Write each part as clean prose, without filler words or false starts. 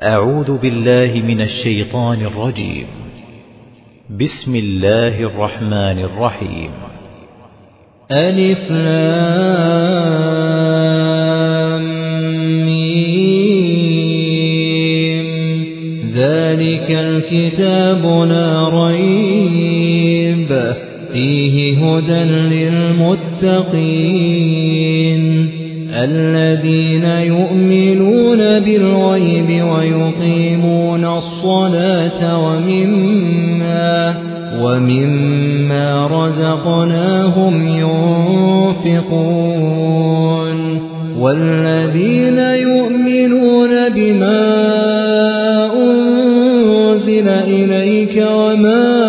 أعوذ بالله من الشيطان الرجيم. بسم الله الرحمن الرحيم. ألف لام ميم. ذلك الكتاب لا ريب فيه هدى للمتقين الذين يؤمنون بالغيب ويقيمون الصلاة ومما رزقناهم ينفقون والذين يؤمنون بما أنزل إليك وما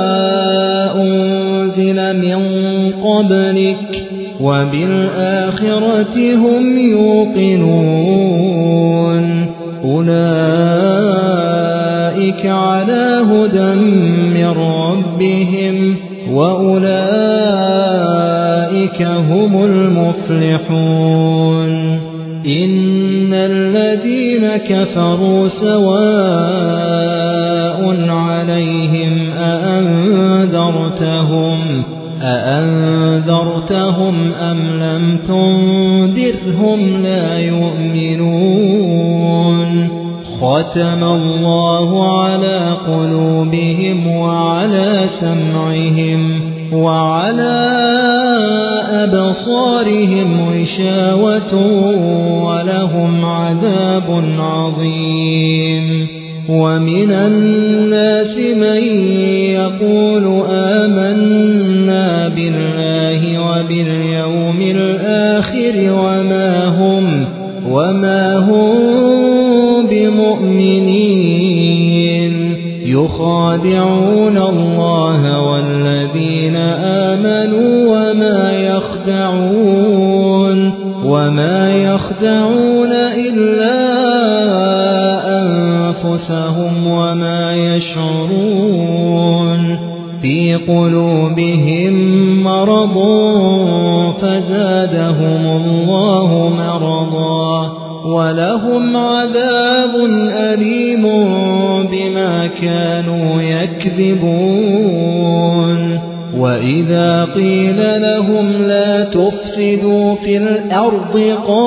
أنزل من قبلك وبالآخرة هم يوقنون أولئك على هدى من ربهم وأولئك هم المفلحون. إن الذين كفروا سواء عليهم أأنذرتهم أم لم تنذرهم لا يؤمنون. ختم الله على قلوبهم وعلى سمعهم وعلى أبصارهم غشاوة ولهم عذاب عظيم. ومن الناس من يقول آمنا بالله وباليوم الآخر وما هم بمؤمنين يخادعون الله والذين آمنوا وما يخدعون إلا أنفسهم وما يشعرون. في قلوبهم مرض فزادهم الله مرضا ولهم عذاب أليم بما كانوا يكذبون. وإذا قيل لهم لا تفسدوا في الأرض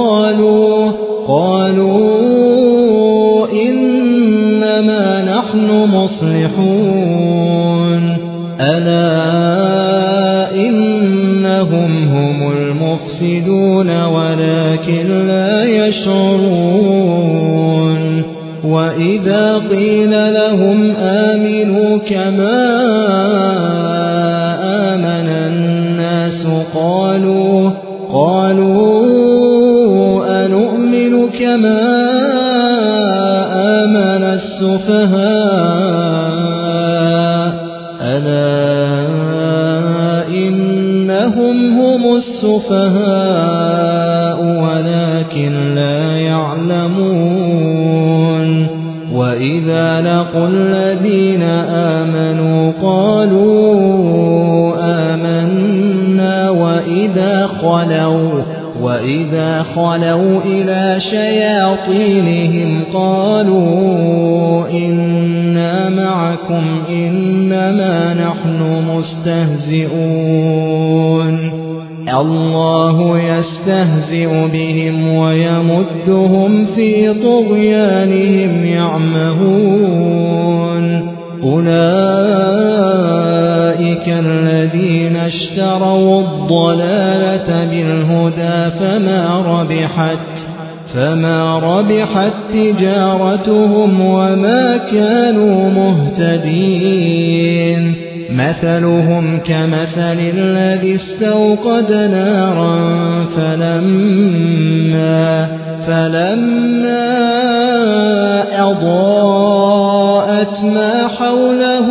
قالوا إنما نحن مصلحون ألا إنهم هم المفسدون ولكن لا يشعرون. وإذا قيل لهم آمنوا كما آمن الناس قالوا أنؤمن كما آمن السفهاء ألا إنهم هم السفهاء ولكن لا يعلمون. وإذا لقوا الذين آمنوا قالوا آمنا وإذا خلوا إلى شياطينهم قالوا إنا معكم إنما نحن مستهزئون. الله يستهزئ بهم ويمدهم في طغيانهم يعمهون. أولئك الذين اشتروا الضلالة بالهدى فما ربحت تجارتهم وما كانوا مهتدين. مثلهم كمثل الذي استوقد نارا فلما أضاءت ما حوله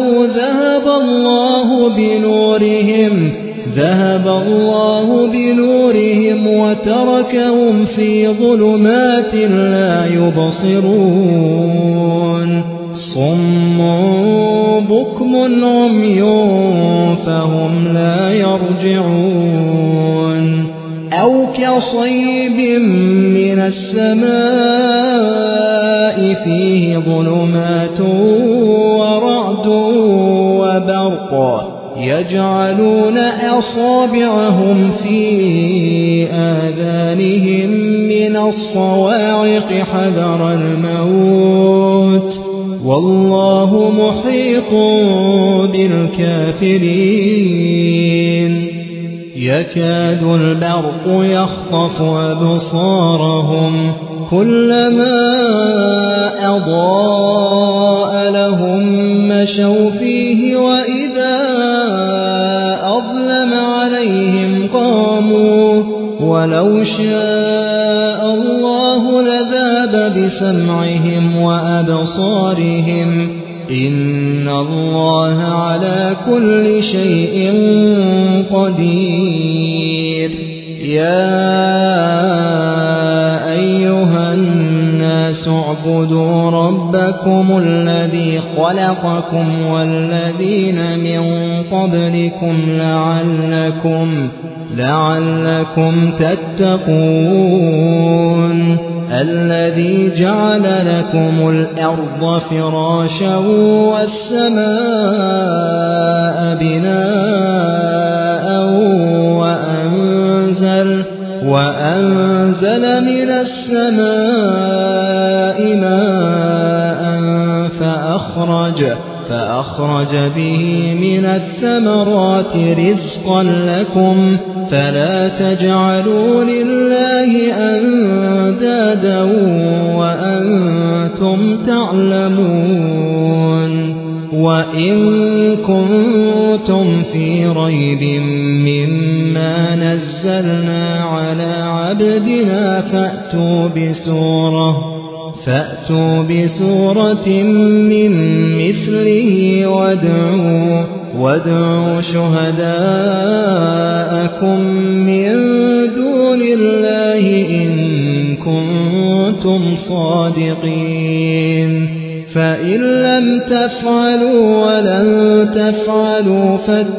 ذهب الله بنورهم وتركهم في ظلمات لا يبصرون. صم بكم عمي فهم لا يرجعون. أو كصيب من السماء فيه ظلمات ورعد وبرق يجعلون أصابعهم في آذانهم من الصواعق حذر الموت والله محيط بالكافرين يكاد البرق يخطف أبصارهم كلما أضاء لهم مشوا فيه وإذا أظلم عليهم قاموا ولو شاء الله لذهب بسمعهم وأبصارهم إن الله على كل شيء قدير يا أيها الناس اعبدوا ربكم الذي خلقكم والذين من قبلكم لعلكم تتقون الذي جعل لكم الأرض فراشا والسماء بناء وأنزل من السماء ماء فأخرج به من الثمرات رزقا لكم فلا تجعلوا لله أندادا وأنتم تعلمون وإن كنتم في ريب مما نزلنا على عبدنا فأتوا بسورة من مثله وادعوا شهداءكم من دون الله إن كنتم صادقين فإن لم تفعلوا ولن تفعلوا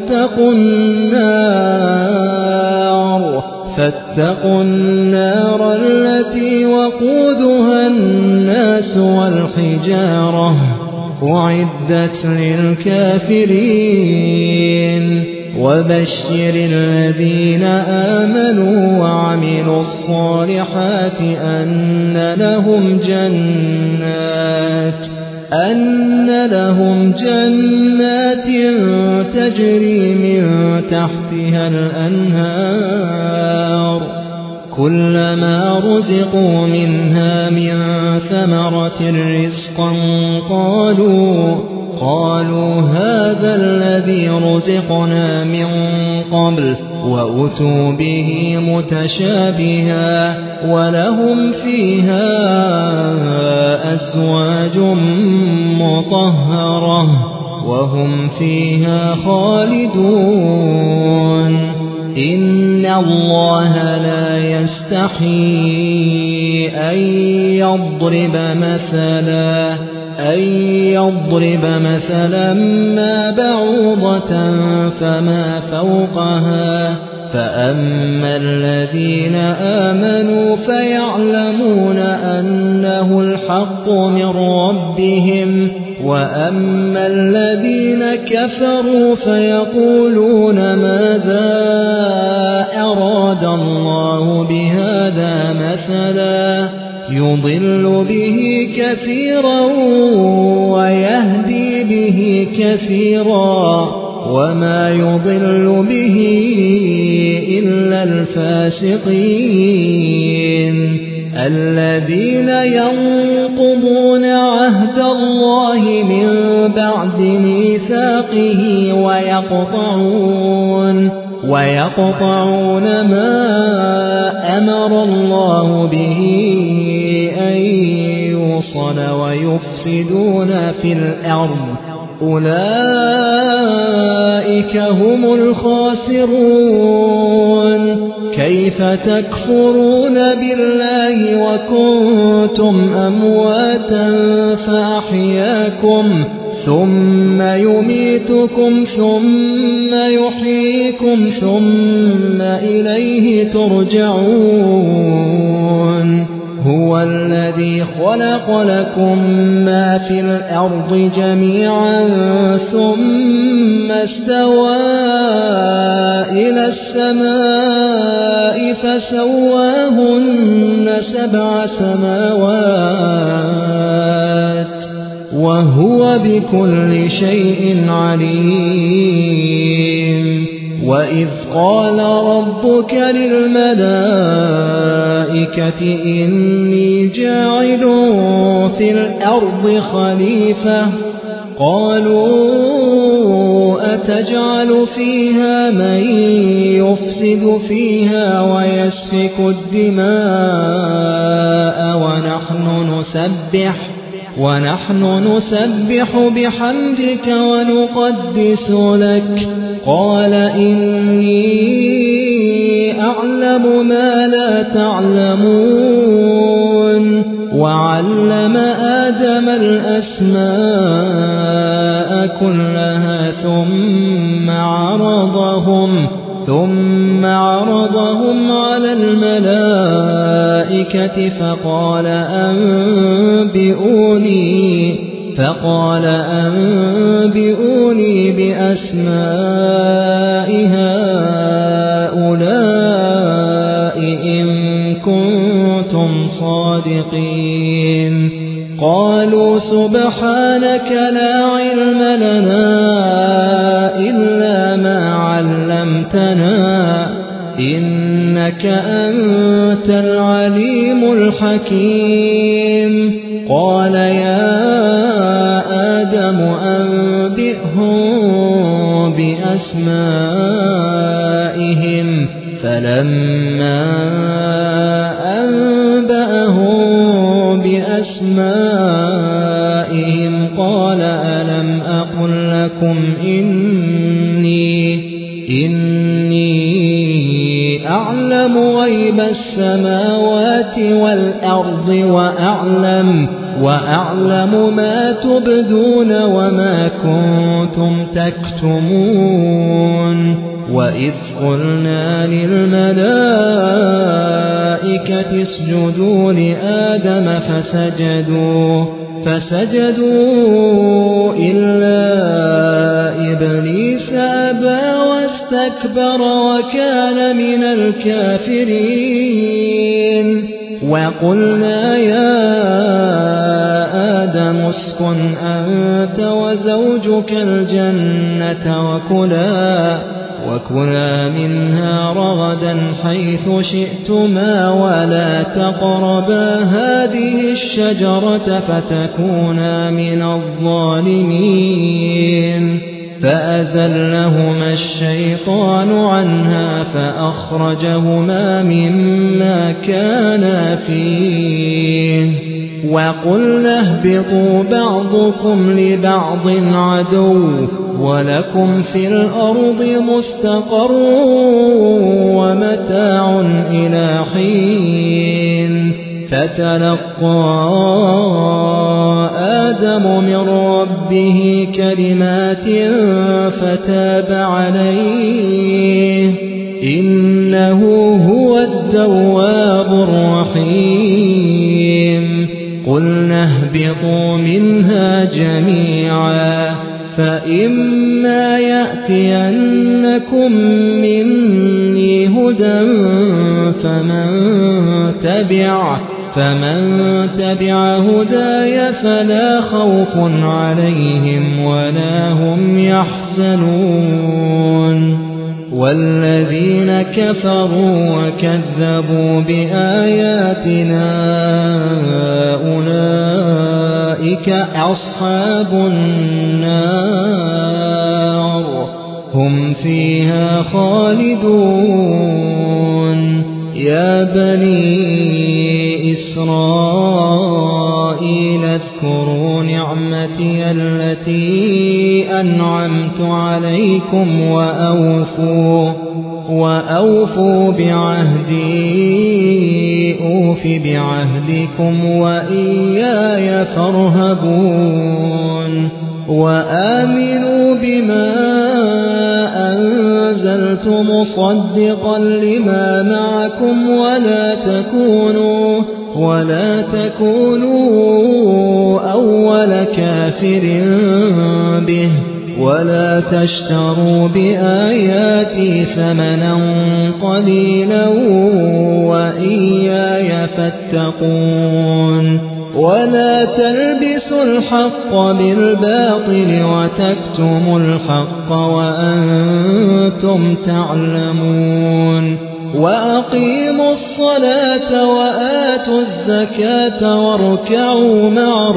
فاتقوا النار التي وقودها الناس والحجارة أعدت للكافرين وبشر الذين آمنوا وعملوا الصالحات أن لهم جنات تجري من تحتها الأنهار كلما رزقوا منها من ثمرة رزقا قالوا هذا الذي رزقنا من قبل وأتوا به متشابها ولهم فيها أزواج مطهرة وهم فيها خالدون إن الله لا يستحيي أن يضرب مثلا ما بعوضة فما فوقها فأما الذين آمنوا فيعلمون أنه الحق من ربهم وأما الذين كفروا فيقولون ماذا أراد الله بهذا مثلا يضل به كثيرا ويهدي به كثيرا وما يضل به إلا الفاسقين الذين ينقضون عهد الله من بعد ميثاقه ويقطعون ما أمر الله به أن يوصل ويفسدون في الأرض أولئك هم الخاسرون كيف تكفرون بالله ثم يميتكم ثم يحييكم ثم إليه ترجعون هو الذي خلق لكم ما في الأرض جميعا ثم استوى إلى السماء فسواهن 7 سماوات وهو بكل شيء عليم وإذ قال ربك للملائكة إني جاعل في الأرض خليفة قالوا أتجعل فيها من يفسد فيها ويسفك الدماء ونحن نسبح بحمدك ونقدس لك قال إني أعلم ما لا تعلمون وعلم آدم الأسماء كلها ثم عرضهم على الملائكة فقال أنبئوني بأسماء هؤلاء إن كنتم صادقين قالوا سبحانك لا علم لنا إلا ما علمتنا إنك أنت العليم الحكيم قال يا آدم أنبئهم بأسمائهم فلما أنبأهم بأسمائهم قال ألم أقل لكم إني أعلم غيب السماوات والأرض وأعلم ما تبدون وما كنتم تكتمون وإذ قلنا للملائكة اسجدوا لآدم فسجدوا إلا إبليس أبى واستكبر وكان من الكافرين وقلنا يا آدم اسكن أنت وزوجك الجنة وكلا منها رغدا حيث شئتما ولا تقربا هذه الشجرة فتكونا من الظالمين فأزلهما الشيطان عنها فأخرجهما مما كانا فيه وقلنا اهبطوا بعضكم لبعض عدو ولكم في الأرض مستقر ومتاع إلى حين فتلقى آدم من ربه كلمات فتاب عليه إنه هو التواب الرحيم قلنا اهبطوا منها جميعا فإما يأتينكم مني هدى فمن تبع هداي فلا خوف عليهم ولا هم يحزنون والذين كفروا وكذبوا بآياتنا أولئك أصحاب النار هم فيها خالدون يا بني إسرائيل اذكروا نعمتي التي أنعمت عليكم وأوفوا بعهدي أوف بعهدكم وإياي فارهبون وآمنوا بما أنزلت مصدقا لما معكم ولا تكونوا أول كافر به ولا تشتروا بآياتي ثمنا قليلا وإياي فاتقون ولا تلبسوا الحق بالباطل وتكتموا الحق وأنتم تعلمون وأقيموا الصلاة وآتوا الزكاة واركعوا مع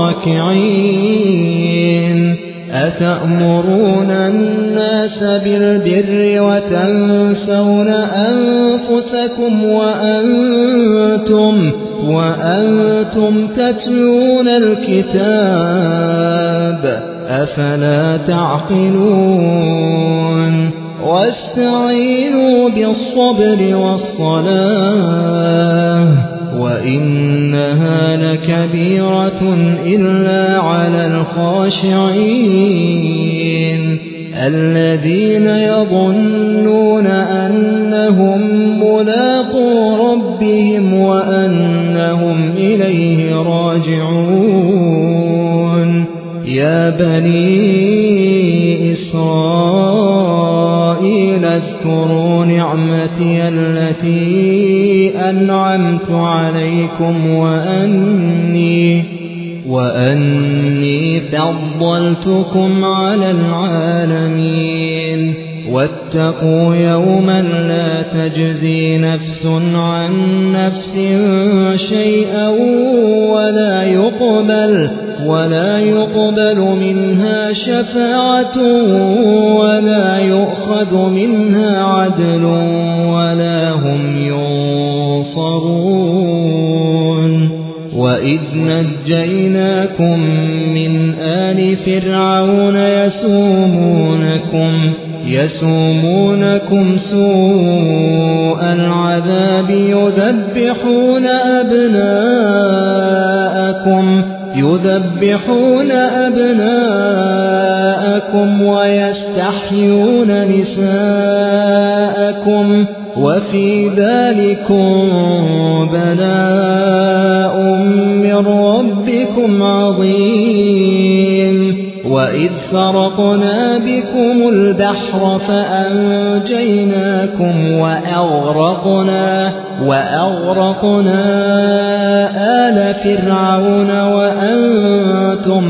الراكعين أتأمرون الناس بالبر وتنسون أنفسكم وأنتم تتلون الكتاب أفلا تعقلون واستعينوا بالصبر والصلاة وإنها لكبيرة إلا على الخاشعين الذين يظنون أنهم ملاقو ربهم وأنهم إليه راجعون يا بني إسرائيل اذكروا نعمتي التي أنعمت عليكم وأني فضلتكم على العالمين واتقوا يوما لا تجزي نفس عن نفس شيئا ولا يقبل منها شفاعة ولا يؤخذ منها عدل ولا هم ينصرون وإذ نجيناكم من آل فرعون يسومونكم سوء العذاب يذبحون أبناءكم ويستحيون نساءكم وفي ذلكم بلاء من ربكم عظيم وإذ فرقنا بكم البحر فأنجيناكم وأغرقنا آل فرعون وأنتم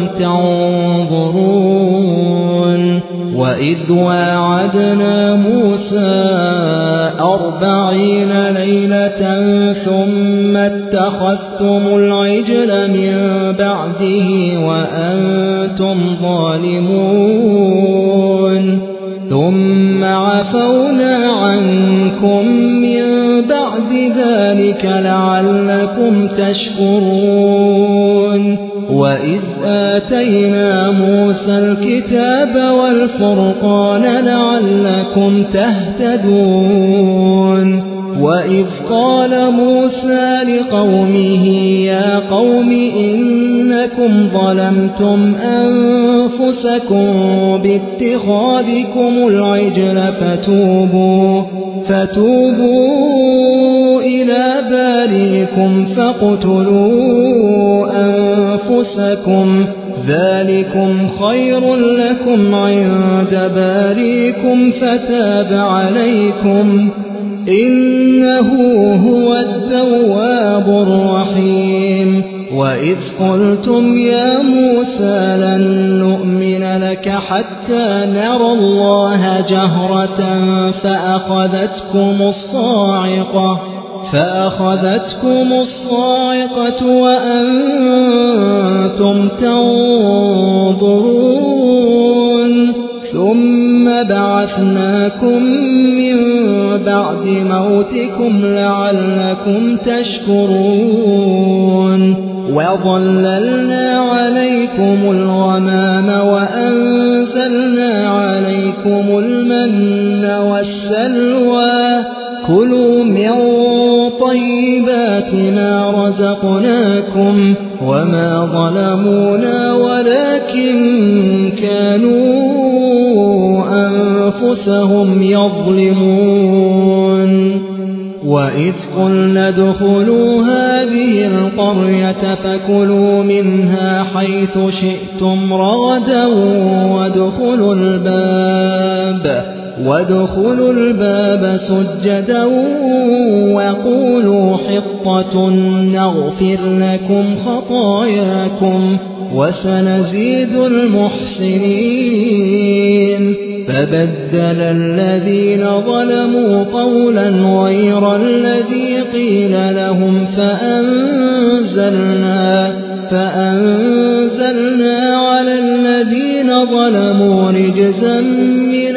تنظرون وإذ واعدنا موسى 40 ليلة ثم اتخذتم العجل من بعده وأنتم ظالمون ثم عفونا عنكم من بعد ذلك لعلكم تشكرون وإذ آتينا موسى الكتاب والفرقان لعلكم تهتدون وإذ قال موسى لقومه يا قوم إنكم ظلمتم أنفسكم باتخاذكم العجل فتوبوا إلى بارئكم فاقتلوا أنفسكم ذلكم خير لكم عند بارئكم فتاب عليكم إنه هو التواب الرحيم وإذ قلتم يا موسى لن نؤمن لك حتى نرى الله جهرة فأخذتكم الصاعقة وأنتم تنظرون ثم بعثناكم من بعد موتكم لعلكم تشكرون وظللنا عليكم الغمام وأنزلنا عليكم المن والسلوى كلوا من طيبات ما رزقناكم وما ظلمونا ولكن كانوا أنفسهم يظلمون وإذ قلنا ادخلوا هذه القرية فكلوا منها حيث شئتم رغدا وادخلوا الباب سجدا وقولوا حطة نغفر لكم خطاياكم وسنزيد المحسنين فبدل الذين ظلموا قولا غير الذي قيل لهم فأنزلنا على الذين ظلموا رجزا من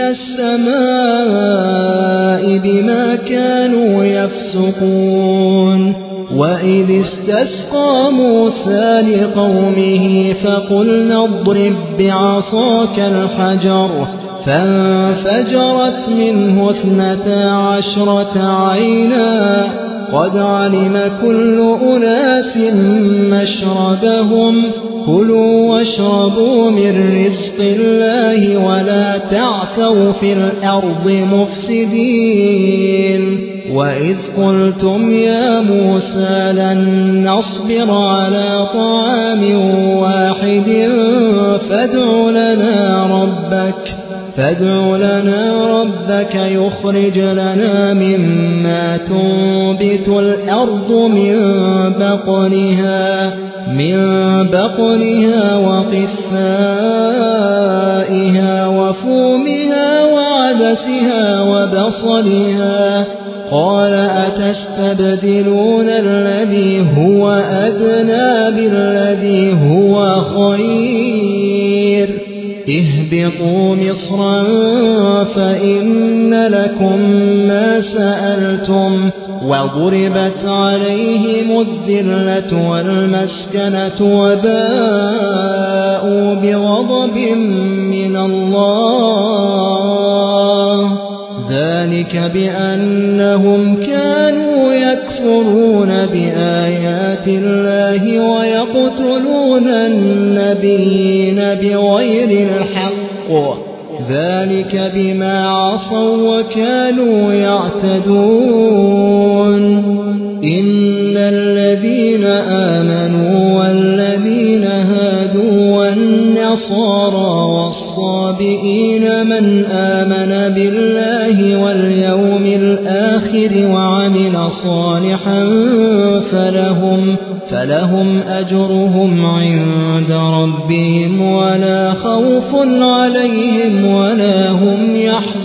السماء بما كانوا يفسقون وإذ استسقى موسى لقومه فقلنا اضرب بعصاك الحجر فانفجرت منه 12 عينا قد علم كل أناس مشربهم كلوا واشربوا من رزق الله ولا تعثوا في الأرض مفسدين وإذ قلتم يا موسى لن نصبر على طعام واحد فادع لنا ربك يخرج لنا مما تنبت الأرض من بقلها وقثائها وفومها وعدسها وبصلها قال أتستبدلون الذي هو أدنى بالذي هو خير اهبطوا مصرا فإن لكم ما سألتم وضربت عليهم الذلة والمسكنة وباءوا بغضب من الله ذلك بأنهم كانوا يكفرون بآيات الله ويقتلون النبيين بغير الحق ذلك بما عصوا وكانوا يعتدون إن الذين آمنوا والذين هادوا والنصارى والصابئين من آمن بالله واليوم الآخر وعمل صالحا فلهم أجرهم عند ربهم ولا خوف عليهم ولا هم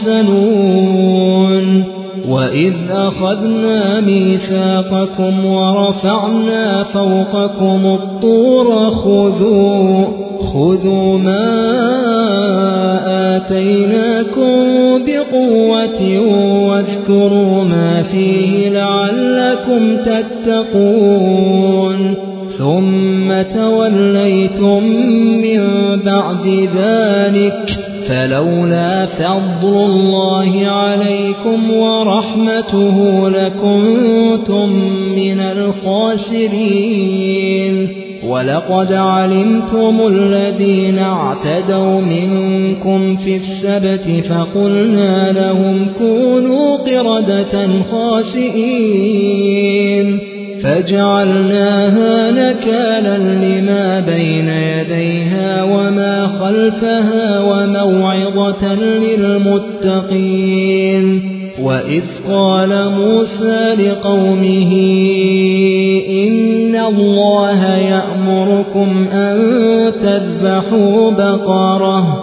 يحزنون وإذ أخذنا ميثاقكم ورفعنا فوقكم الطور خذوا ما آتيناكم بقوة واذكروا ما فيه لعلكم تتقون ثم توليتم من بعد ذلك فلولا فضل الله عليكم ورحمته لكنتم من الخاسرين ولقد علمتم الذين اعتدوا منكم في السبت فقلنا لهم كونوا قردة خاسئين فجعلناها نكالا لما بين يديها وما خلفها وموعظة للمتقين وإذ قال موسى لقومه إن الله يأمركم أن تذبحوا بقرة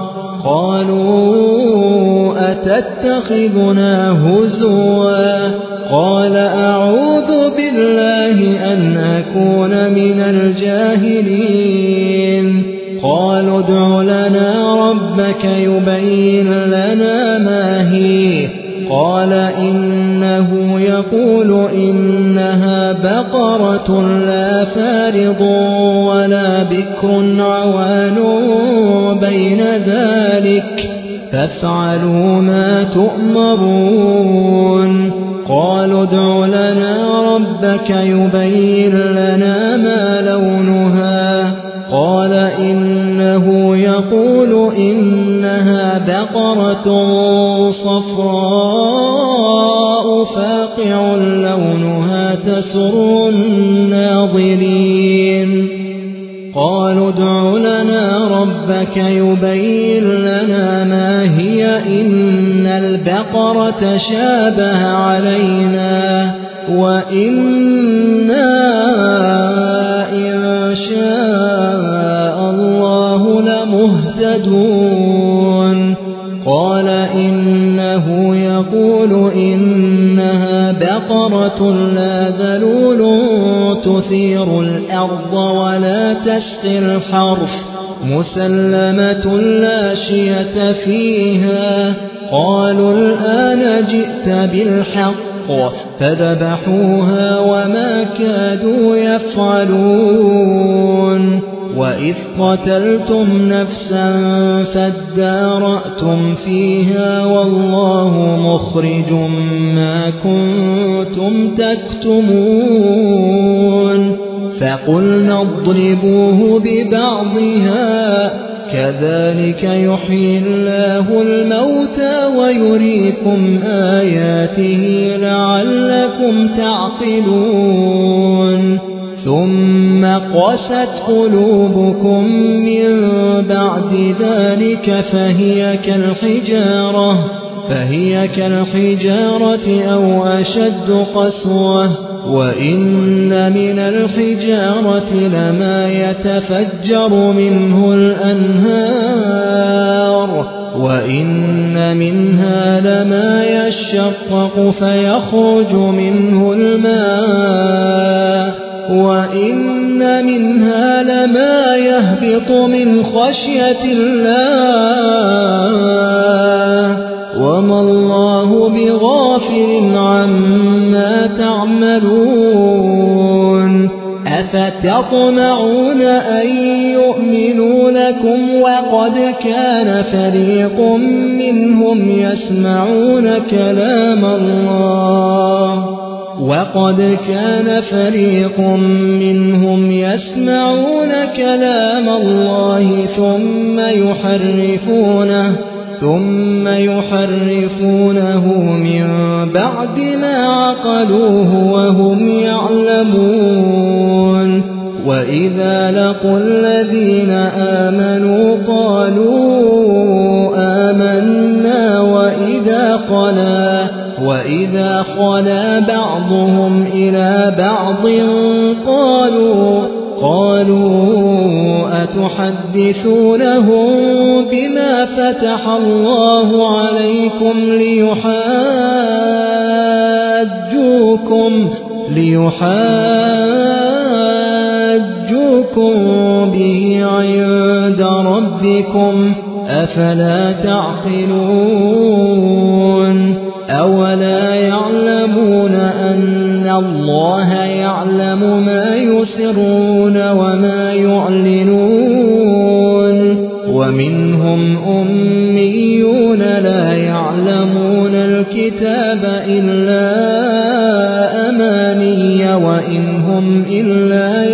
قالوا أتتخذنا هزوا قال أعوذ بالله أن أكون من الجاهلين قالوا ادع لنا ربك يبين لنا ما هي قال إنه يقول إنها بقرة لا فارض ولا بكر عوان بين ذلك فافعلوا ما تؤمرون قالوا ادع لنا ربك يبين لنا ما لونها قال إنه يقول إنها بقرة صفراء فاقع لونها تسر الناظرين قالوا ادع لنا ربك يبين لنا ما هي إن البقرة شابه علينا وإنا إن شاء الله لمهتدون قال إنه يقول إنها بقرة لا ذلول تثير الأرض ولا تسقي الحرث مسلمة لا شية فيها قالوا الآن جئت بالحق فذبحوها وما كادوا يفعلون وإذ قتلتم نفسا فادارأتم فيها والله مخرج ما كنتم تكتمون فقلنا اضربوه ببعضها كذلك يحيي الله الموتى ويريكم آياته لعلكم تعقلون ثم قست قلوبكم من بعد ذلك فهي كالحجارة أو أشد قسوة وإن من الحجارة لما يتفجر منه الأنهار وإن منها لما يشقق فيخرج منه الماء وإن منها لما يهبط من خشية الله وما الله بغافل عما تعملون أفتطمعون أن يؤمنوا لكم وقد كان فريق منهم يسمعون كلام الله ثم يحرفونه من بعد ما عقلوه وهم يعلمون وإذا لقوا الذين آمنوا قالوا آمنا وإذا خلا بعضهم إلى بعض قالوا أتحدثونهم بما فتح الله عليكم ليحاجوكم به عند ربكم أفلا تعقلون أولا يعلمون أن الله يعلم ما يسرون وما يعلنون ومنهم أميون لا يعلمون الكتاب إلا أماني وإن هم إلا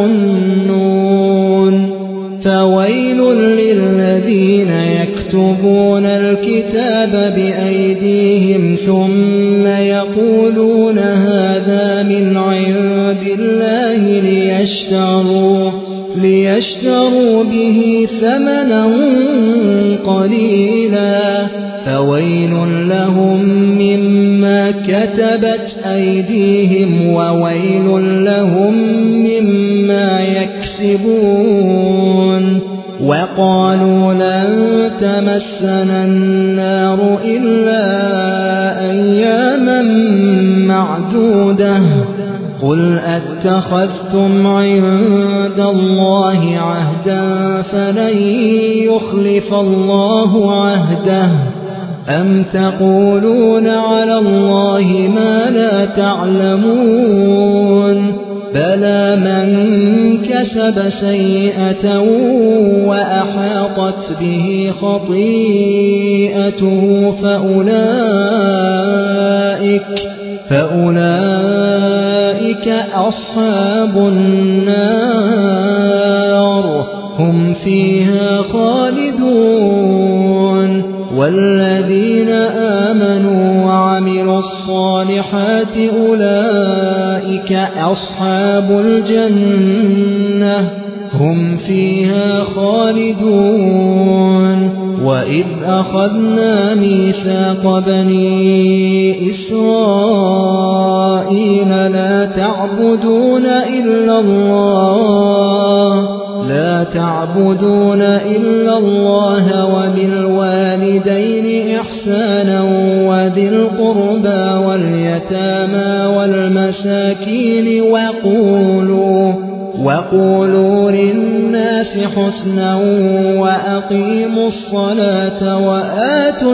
يظنون فويل للذين يكتبون الكتاب بأيديهم ثم يقولون هذا من عند الله ليشتروا به ثمنا قليلا فويل لهم مما كتبت أيديهم وويل لهم مما يكسبون وقالوا لن تمسنا النار إلا أياما معدودة قل أتخذتم عند الله عهدا فلن يخلف الله عهده أم تقولون على الله ما لا تعلمون بلى من كسب سيئة وأحاطت به خطيئته فأولئك أصحاب النار هم فيها خالدون والذين آمنوا وعملوا الصالحات أولئك أصحاب الجنة هم فيها خالدون وإذ أخذنا ميثاق بني إسرائيل لا تعبدون إلا الله وبالوالدين إحسانا وذي القربى واليتامى والمساكين وقولوا للناس حسنا وأقيموا الصلاة وآتوا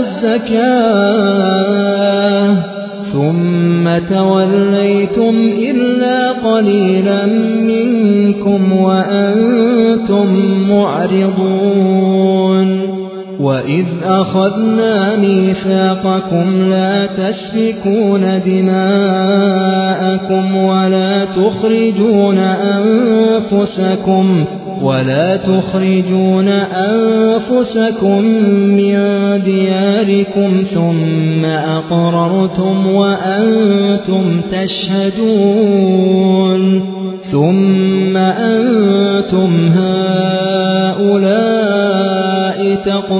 الزكاة ثم توليتم إلا قليلا منكم وأنتم معرضون وإذ أخذنا ميثاقكم لا تسفكون دماءكم ولا تخرجون أنفسكم من دياركم ثم أقررتم وأنتم تشهدون ثم أنتم هؤلاء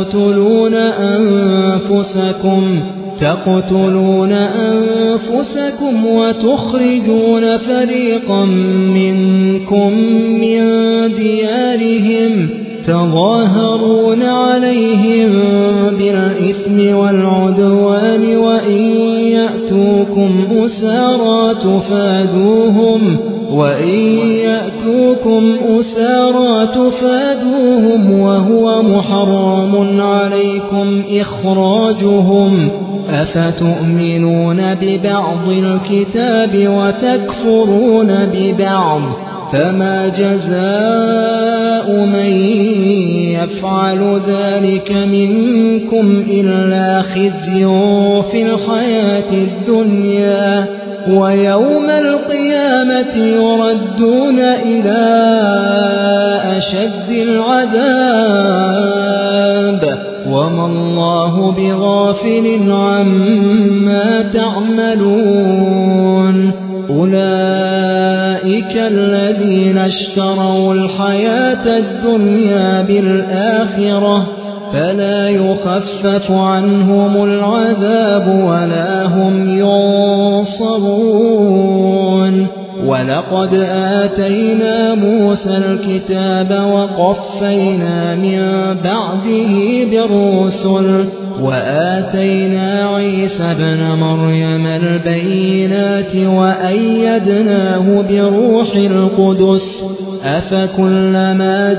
تقتلون أنفسكم وتخرجون فريقا منكم من ديارهم تظاهرون عليهم بالإثم والعدوان وإن يأتوكم أسارى تفادوهم وهو محرم عليكم إخراجهم أفتؤمنون ببعض الكتاب وتكفرون ببعض فما جزاء من يفعل ذلك منكم إلا خزي في الحياة الدنيا ويوم القيامة يردون إلى أشد العذاب وما الله بغافل عما تعملون أولئك الذين اشتروا الحياة الدنيا بالآخرة فلا يخفف عنهم العذاب ولا هم ينصرون ولقد آتينا موسى الكتاب وقفينا من بعده بالرسل وآتينا عيسى ابن مريم البينات وأيدناه بروح القدس أفكلما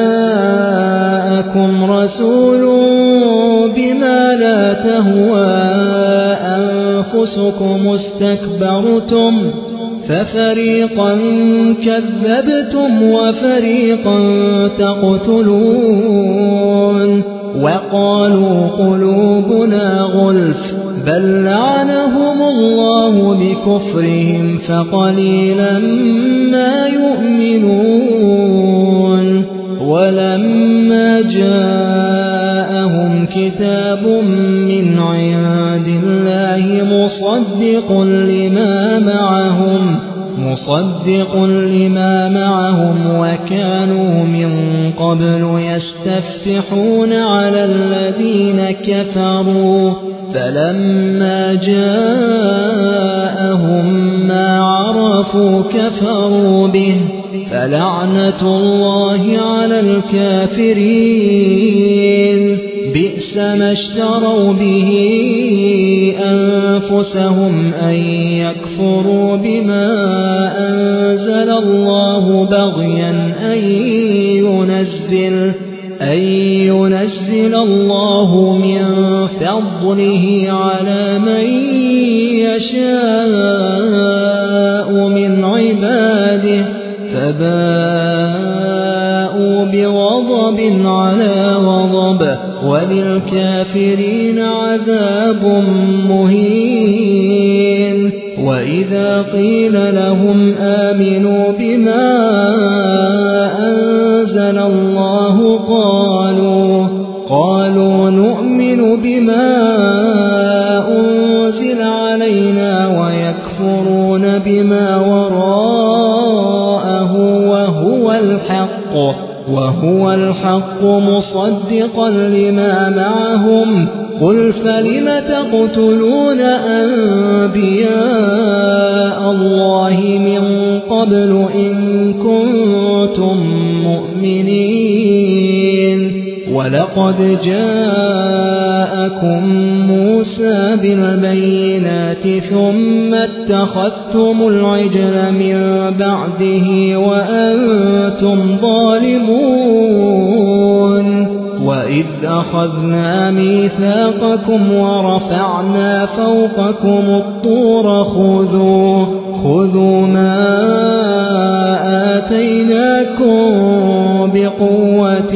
جاءكم رسول بما لا تهوى أنفسكم استكبرتم ففريقا كذبتم وفريقا تقتلون وقالوا قلوبنا غلف بل لعنهم الله بكفرهم فقليلا ما يؤمنون ولما جاءهم كتاب من عند الله مصدق لما معهم وكانوا من قبل يستفتحون على الذين كفروا فلما جاءهم ما عرفوا كفروا به فلعنة الله على الكافرين بئس ما اشتروا به أنفسهم أن يكفروا بما أنزل الله بغيا أن ينزل الله من فضله على من يشاء من عباده فباءوا بغضب على غضب وللكافرين عذاب مهين. وإذا قيل لهم آمنوا بما أنزل الله قالوا نؤمن بما أنزل علينا ويكفرون بما وراءه وهو الحق مصدقا لما معهم. قل فلم تقتلون أنبياء الله من قبل إن كنتم مؤمنين. ولقد جاءكم موسى بالبينات ثم اتخذتم العجل من بعده وأنتم ظالمون. وإذ أخذنا ميثاقكم ورفعنا فوقكم الطور خذوا ما آتيناكم بقوة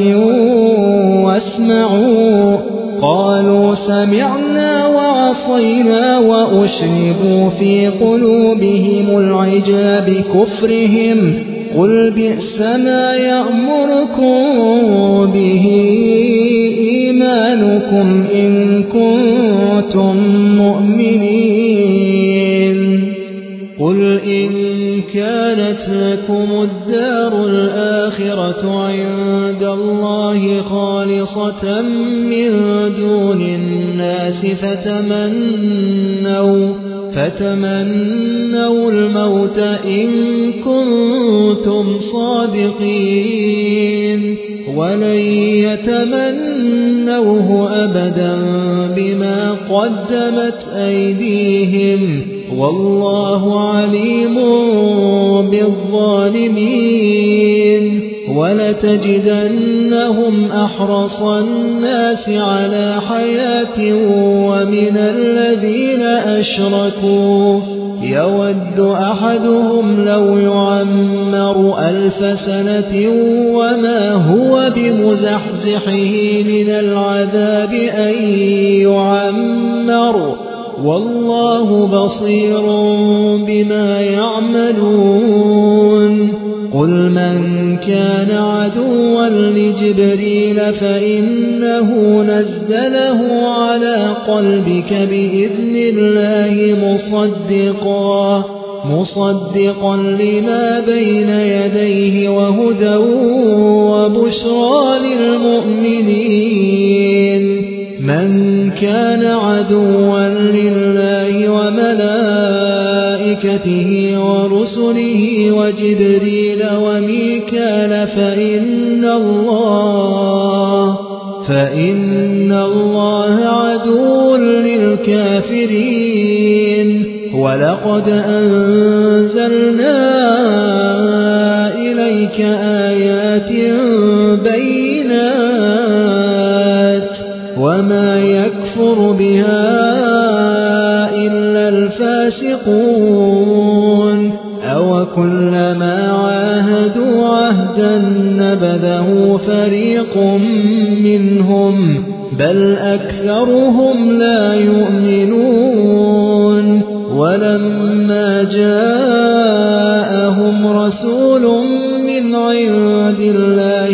واسمعوا. قالوا سمعنا وعصينا وأشربوا في قلوبهم العجل بكفرهم. قل بئس ما يأمركم به إيمانكم إن كنتم مؤمنين. قل إن كانت لكم الدار الآخرة عند الله خالصة من دون الناس فتمنوا الموت إن كنتم صادقين. ولن يتمنوه أبدا بما قدمت أيديهم والله عليم بالظالمين. ولتجدنهم أحرص الناس على حياة ومن الذين أشركوا يود أحدهم لو يعمر 1000 سنة وما هو بمزحزحه من العذاب أن يعمر والله بصير بما يعملون. قل من كان عدوا لجبريل فإنه نزله على قلبك بإذن الله مصدقا لما بين يديه وهدى وبشرى للمؤمنين. من كان عدوا لله وملائكته ورسله وجبريل وميكال فإن الله عدو للكافرين. ولقد أنزلنا إليك آيات بينات وما يكفر بها إلا الفاسقون. أوكلما عاهدوا عهدا نبذه فريق منهم بل أكثرهم لا يؤمنون. ولما جاءهم رسول من عند الله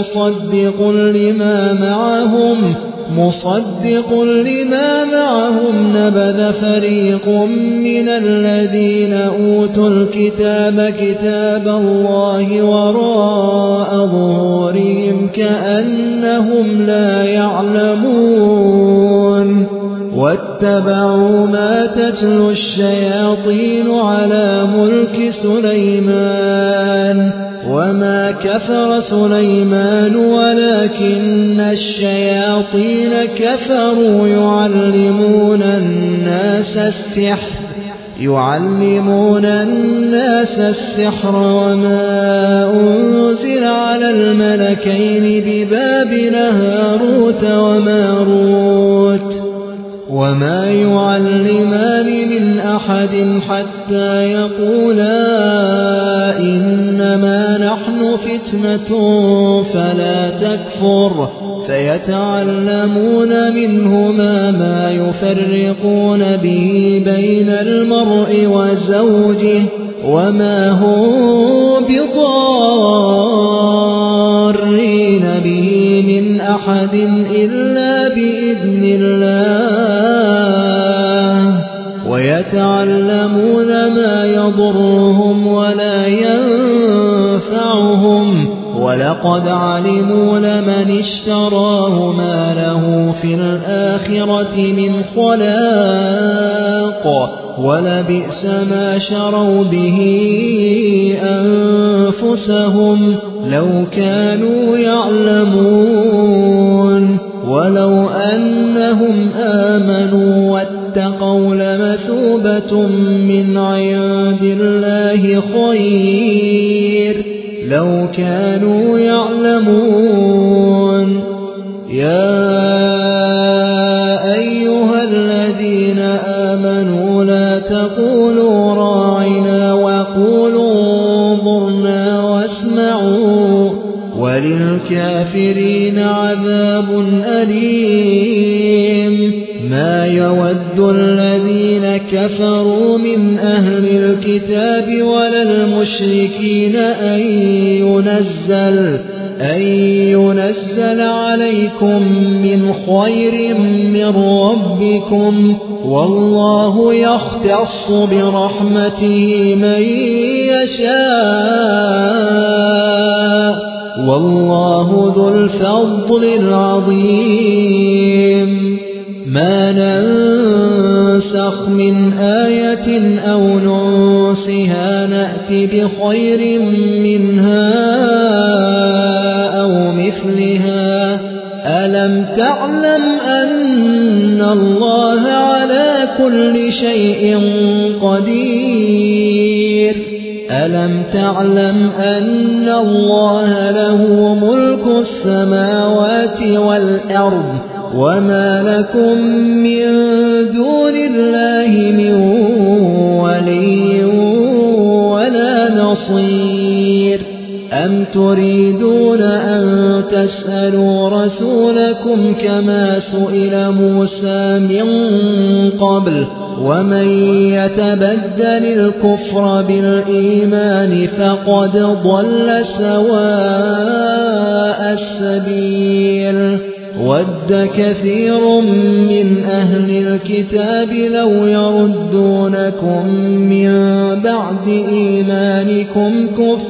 مصدق لما معهم نبذ فريق من الذين أوتوا الكتاب كتاب الله وراء ظهورهم كأنهم لا يعلمون. واتبعوا ما تتلو الشياطين على ملك سليمان وما كفر سليمان ولكن الشياطين كفروا يعلمون الناس السحر يعلمون الناس السحر وما أنزل على الملكين ببابل هاروت وماروت وما يعلمان من أحد حتى يقولا إنما نحن فتنة فلا تكفر فيتعلمون منهما ما يفرقون به بين المرء وزوجه وما هم بضارين به من أحد إلا بإذن الله ويتعلمون ما يضرهم ولا ينفعهم ولقد علموا لمن اشتراه ما له في الآخرة من خلاق ولبئس ما شروا به أنفسهم لو كانوا يعلمون ولو أنهم آمنوا واتقوا لمثوبة من عند الله خير لو كانوا يعلمون يا أيها الذين آمنوا لا تقولوا راعنا وقولوا انظرنا واسمعوا وللكافرين عذاب أليم ما يود الذين كفروا من أهل الكتاب ولا المشركين أن ينزل عليكم من خير من ربكم والله يختص برحمته من يشاء والله ذو الفضل العظيم ما ننسخ من آية أو ننسها نأت بخير منها أو مثلها ألم تعلم أن الله على كل شيء قدير ألم تعلم أن الله له ملك السماوات والأرض وما لكم من دون الله من ولي ولا نصير أم تريدون أن تسألوا رسولكم كما سئل موسى من قبل ومن يتبدل الكفر بالإيمان فقد ضل سواء السبيل ود كثير من أهل الكتاب لو يردونكم من بعد إيمانكم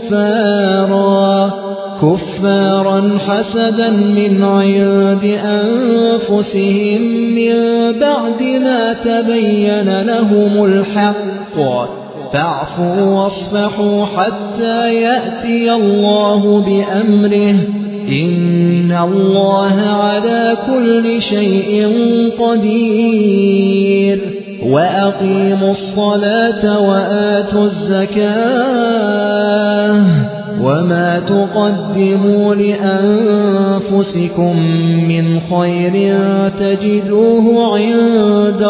كفارا حسدا من عند أنفسهم من بعد ما تبين لهم الحق فاعفوا واصفحوا حتى يأتي الله بأمره إن الله على كل شيء قدير وأقيموا الصلاة وآتوا الزكاة وما تقدموا لأنفسكم من خير تجدوه عند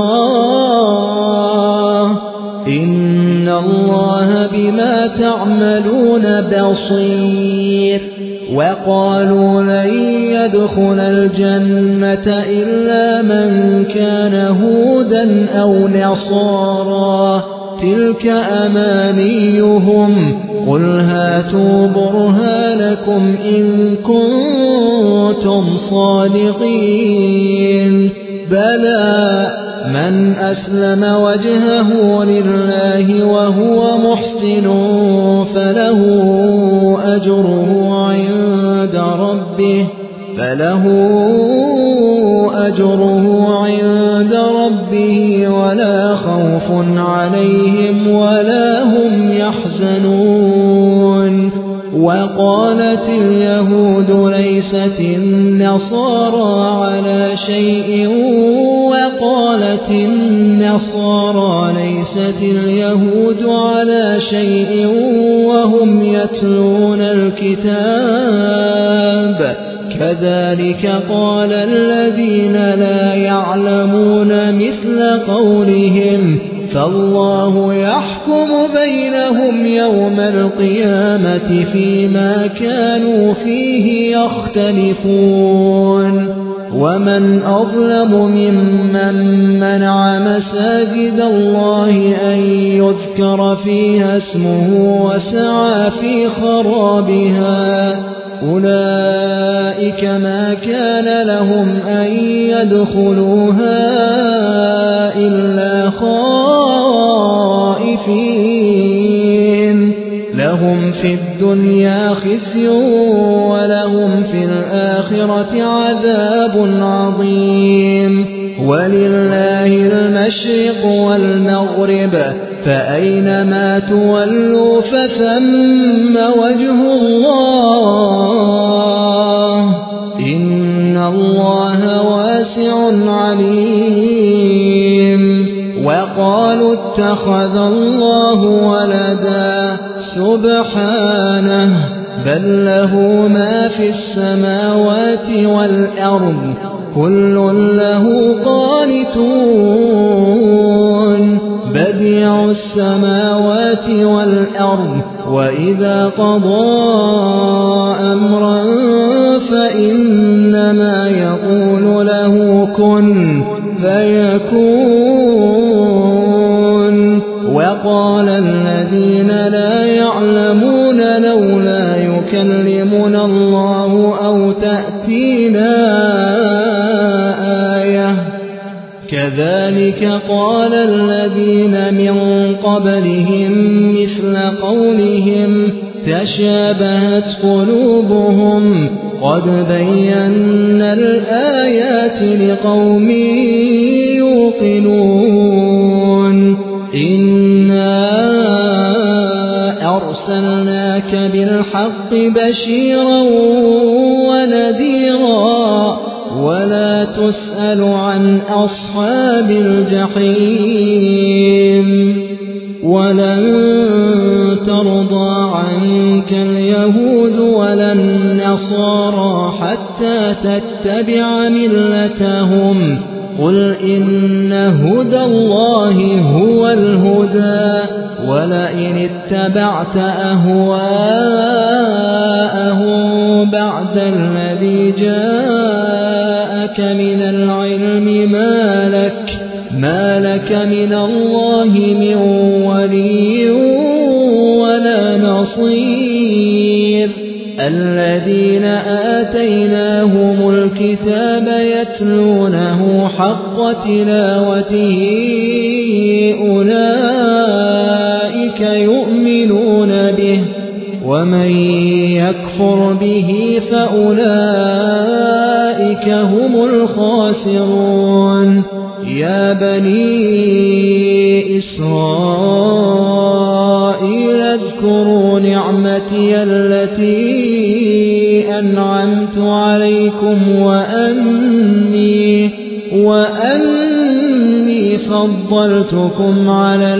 الله إن الله بما تعملون بصير وقالوا لن يدخل الجنة إلا من كان هودا أو نصارى تلك أمانيهم قل هاتوا برهانكم إن كنتم صادقين بلى من أسلم وجهه لله وهو محسن فله أجره عند ربه ولا خوف عليهم ولا هم يحزنون وقالت اليهود ليست النصارى على شيء قالت النصارى ليست اليهود على شيء وهم يتلون الكتاب كذلك قال الذين لا يعلمون مثل قولهم فالله يحكم بينهم يوم القيامة فيما كانوا فيه يختلفون ومن أظلم ممن منع مساجد الله أن يذكر فيها اسمه وسعى في خرابها أولئك ما كان لهم أن يدخلوها إلا خائفين لهم في الدنيا خزي ولهم في الآخرة عذاب عظيم ولله المشرق والمغرب فأينما تولوا فثم وجه الله إن الله واسع عليم وقالوا اتخذ الله ولدا سبحانه بل له ما في السماوات والأرض كل له قانتون بديع السماوات والأرض وإذا قضى أمرا فإنما يقول له كن فيكون وقال الذين لا يعلمون لولا يكلمنا الله أو تأتينا آية كذلك قال الذين من قبلهم مثل قولهم تشابهت قلوبهم قد بينا الآيات لقوم يوقنون إنا أرسلناك بالحق بشيرا ونذيرا ولا تسأل عن أصحاب الجحيم ولن ترضى عنك اليهود ولا النصارى حتى تتبع ملتهم قل إن هدى الله هو الهدى ولئن اتبعت أهواءهم بعد الذي جاءك من العلم ما لك من الله من ولي ولا نصير الذين آتيناهم الكتاب يتلونه حق تلاوته أولئك يؤمنون به ومن يكفر به فأولئك هم الخاسرون يا بني إسرائيل اذكروا نعمتي التي أنعمت عليكم وأني فضلتكم على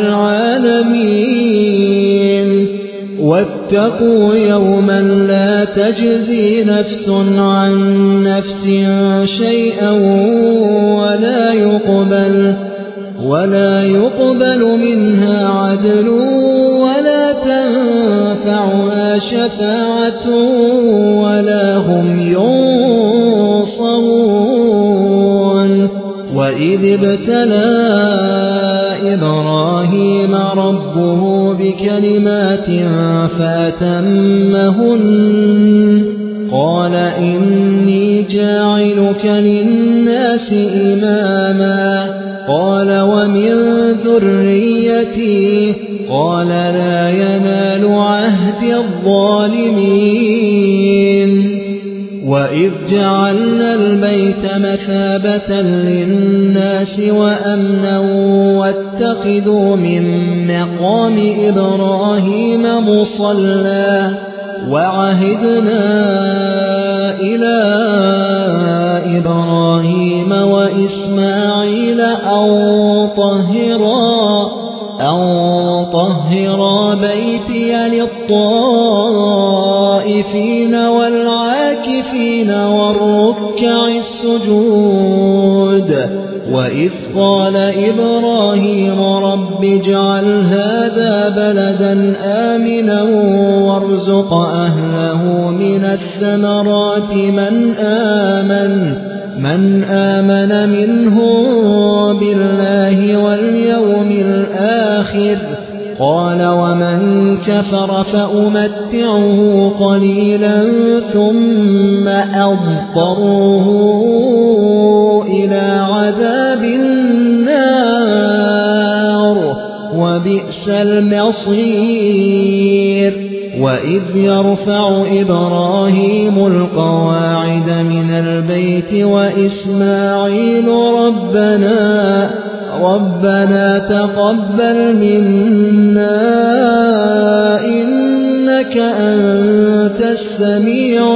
العالمين واتقوا يوما لا تجزي نفس عن نفس شيئا ولا يقبل منها عدل ولا تنفعها شفاعة ولا هم ينصرون وإذ ابتلى إبراهيم ربه بكلمات فأتمهن قال إني جاعلك للناس إماما قال ومن ذريتي قال لا ينال عهد الظالمين وإذ جعلنا البيت مثابة للناس وأمنا واتخذوا من مقام إبراهيم مصلى وعهدنا إلى إبراهيم وإسماعيل طهرا بيتي للطائفين والعاكفين والركع السجود وإذ قال إبراهيم رب اجعل هذا بلدا آمنا وارزق أهله من الثمرات من آمن منهم بالله واليوم الآخر قال ومن كفر فأمتعه قليلا ثم أضطره إلى عذاب النار وبئس المصير وإذ يرفع إبراهيم القواعد من البيت وإسماعيل ربنا تقبل منا إنك أنت السميع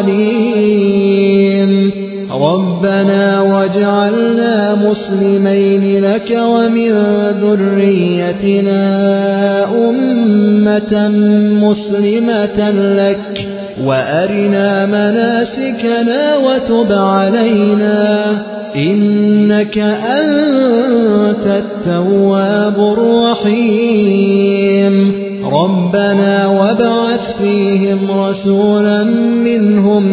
العليم ربنا واجعلنا مسلمين لك ومن ذريتنا أمة مسلمة لك وأرنا مناسكنا وتب علينا إنك أنت التواب الرحيم ربنا وابعث فيهم رسولا منهم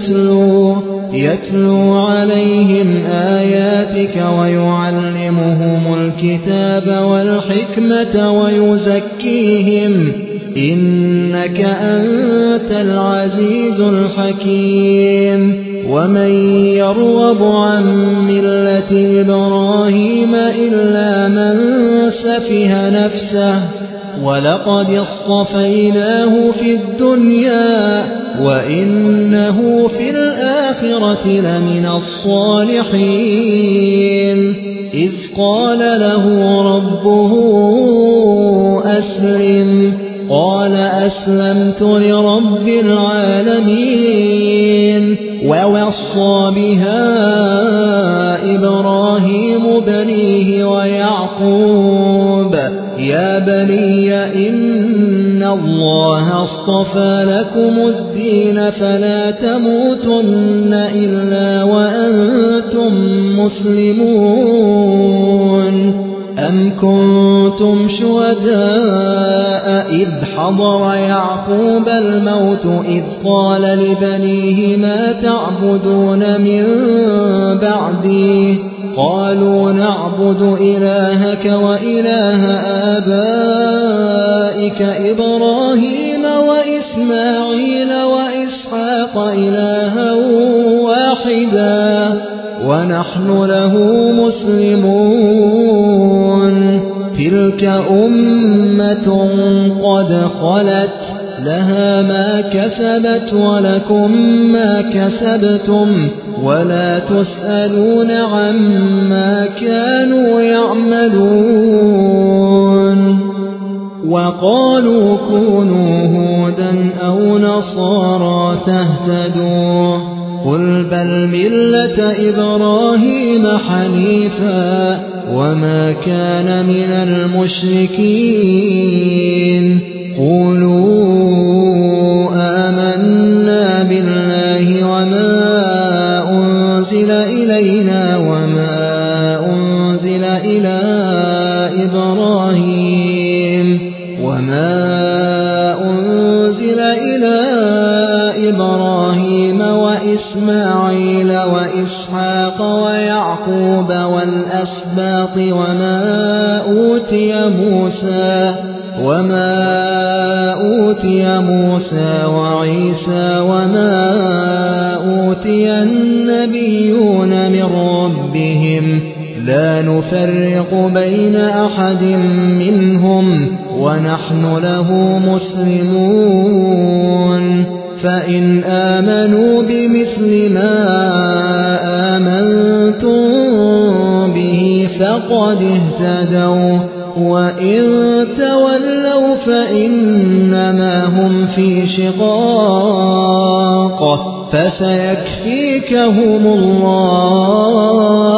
يتلو عليهم آياتك ويعلمهم الكتاب والحكمة ويزكيهم إنك أنت العزيز الحكيم ومن يرغب عن ملة إبراهيم إلا من سفه نفسه ولقد اصطفيناه في الدنيا وإنه في الآخرة لمن الصالحين إذ قال له ربه أسلم قال أسلمت لرب العالمين ووصى بها إبراهيم بنيه ويعقوب يا بني إن الله اصطفى لكم الدين فلا تموتن إلا وأنتم مسلمون أم كنتم شهداء إذ حضر يعقوب الموت إذ قال لبنيه ما تعبدون من بعدي قالوا نعبد إلهك وإله آبائك إبراهيم وإسماعيل وإسحاق إلها واحدا ونحن له مسلمون تلك أمة قد خلت لها ما كسبت ولكم ما كسبتم ولا تسألون عما كانوا يعملون وقالوا كونوا هودا أو نصارى تهتدوا قل بل ملة إبراهيم حنيفا وما كان من المشركين قولوا آمنا بالله وما أنزل إلينا وما أنزل إلى إبراهيم وإسماعيل وإسحاق ويعقوب والأسباط وما أوتي موسى وعيسى وما أوتي النبيون من ربهم لا نفرق بين أحد منهم ونحن له مسلمون فإن آمنوا بمثل ما آمنتم به فقد اهتدوا وإن تولوا فإنما هم في شقاق فسيكفيكهم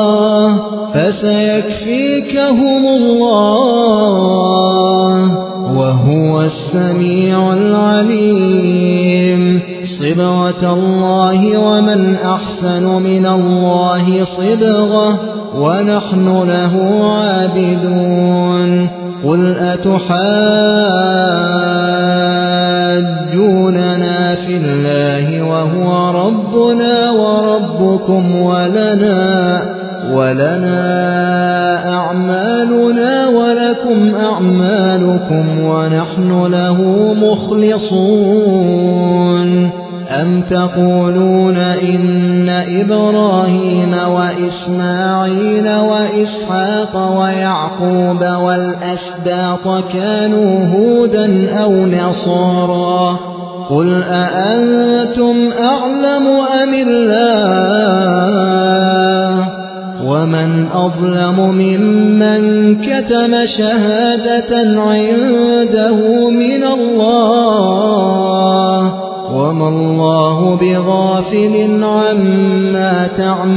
الله وهو السميع العليم. صبغة الله ومن أحسن من الله صبغة ونحن له عابدون. قل أتحاجوننا في الله وهو ربنا وربكم ولنا أعمالنا ولكم أعمالكم ونحن له مخلصون. أم تقولون إن إبراهيم وإسماعيل وإسحاق ويعقوب والأسباط كانوا هودا أو نصارى؟ قل أأنتم أعلم أم الله؟ ومن أظلم ممن كتم شهادة عنده من الله وما الله بغافل عما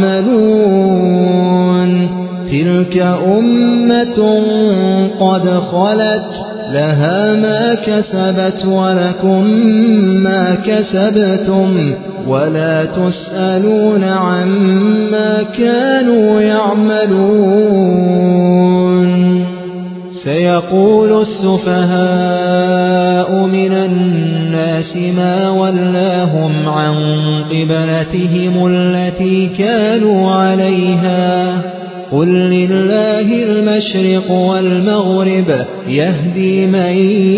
تعملون. تلك أمة قد خلت لها ما كسبت ولكم ما كسبتم ولا تسألون عما كانوا يعملون. سيقول السفهاء من الناس ما ولاهم عن قبلتهم التي كانوا عليها قل لله المشرق والمغرب يهدي من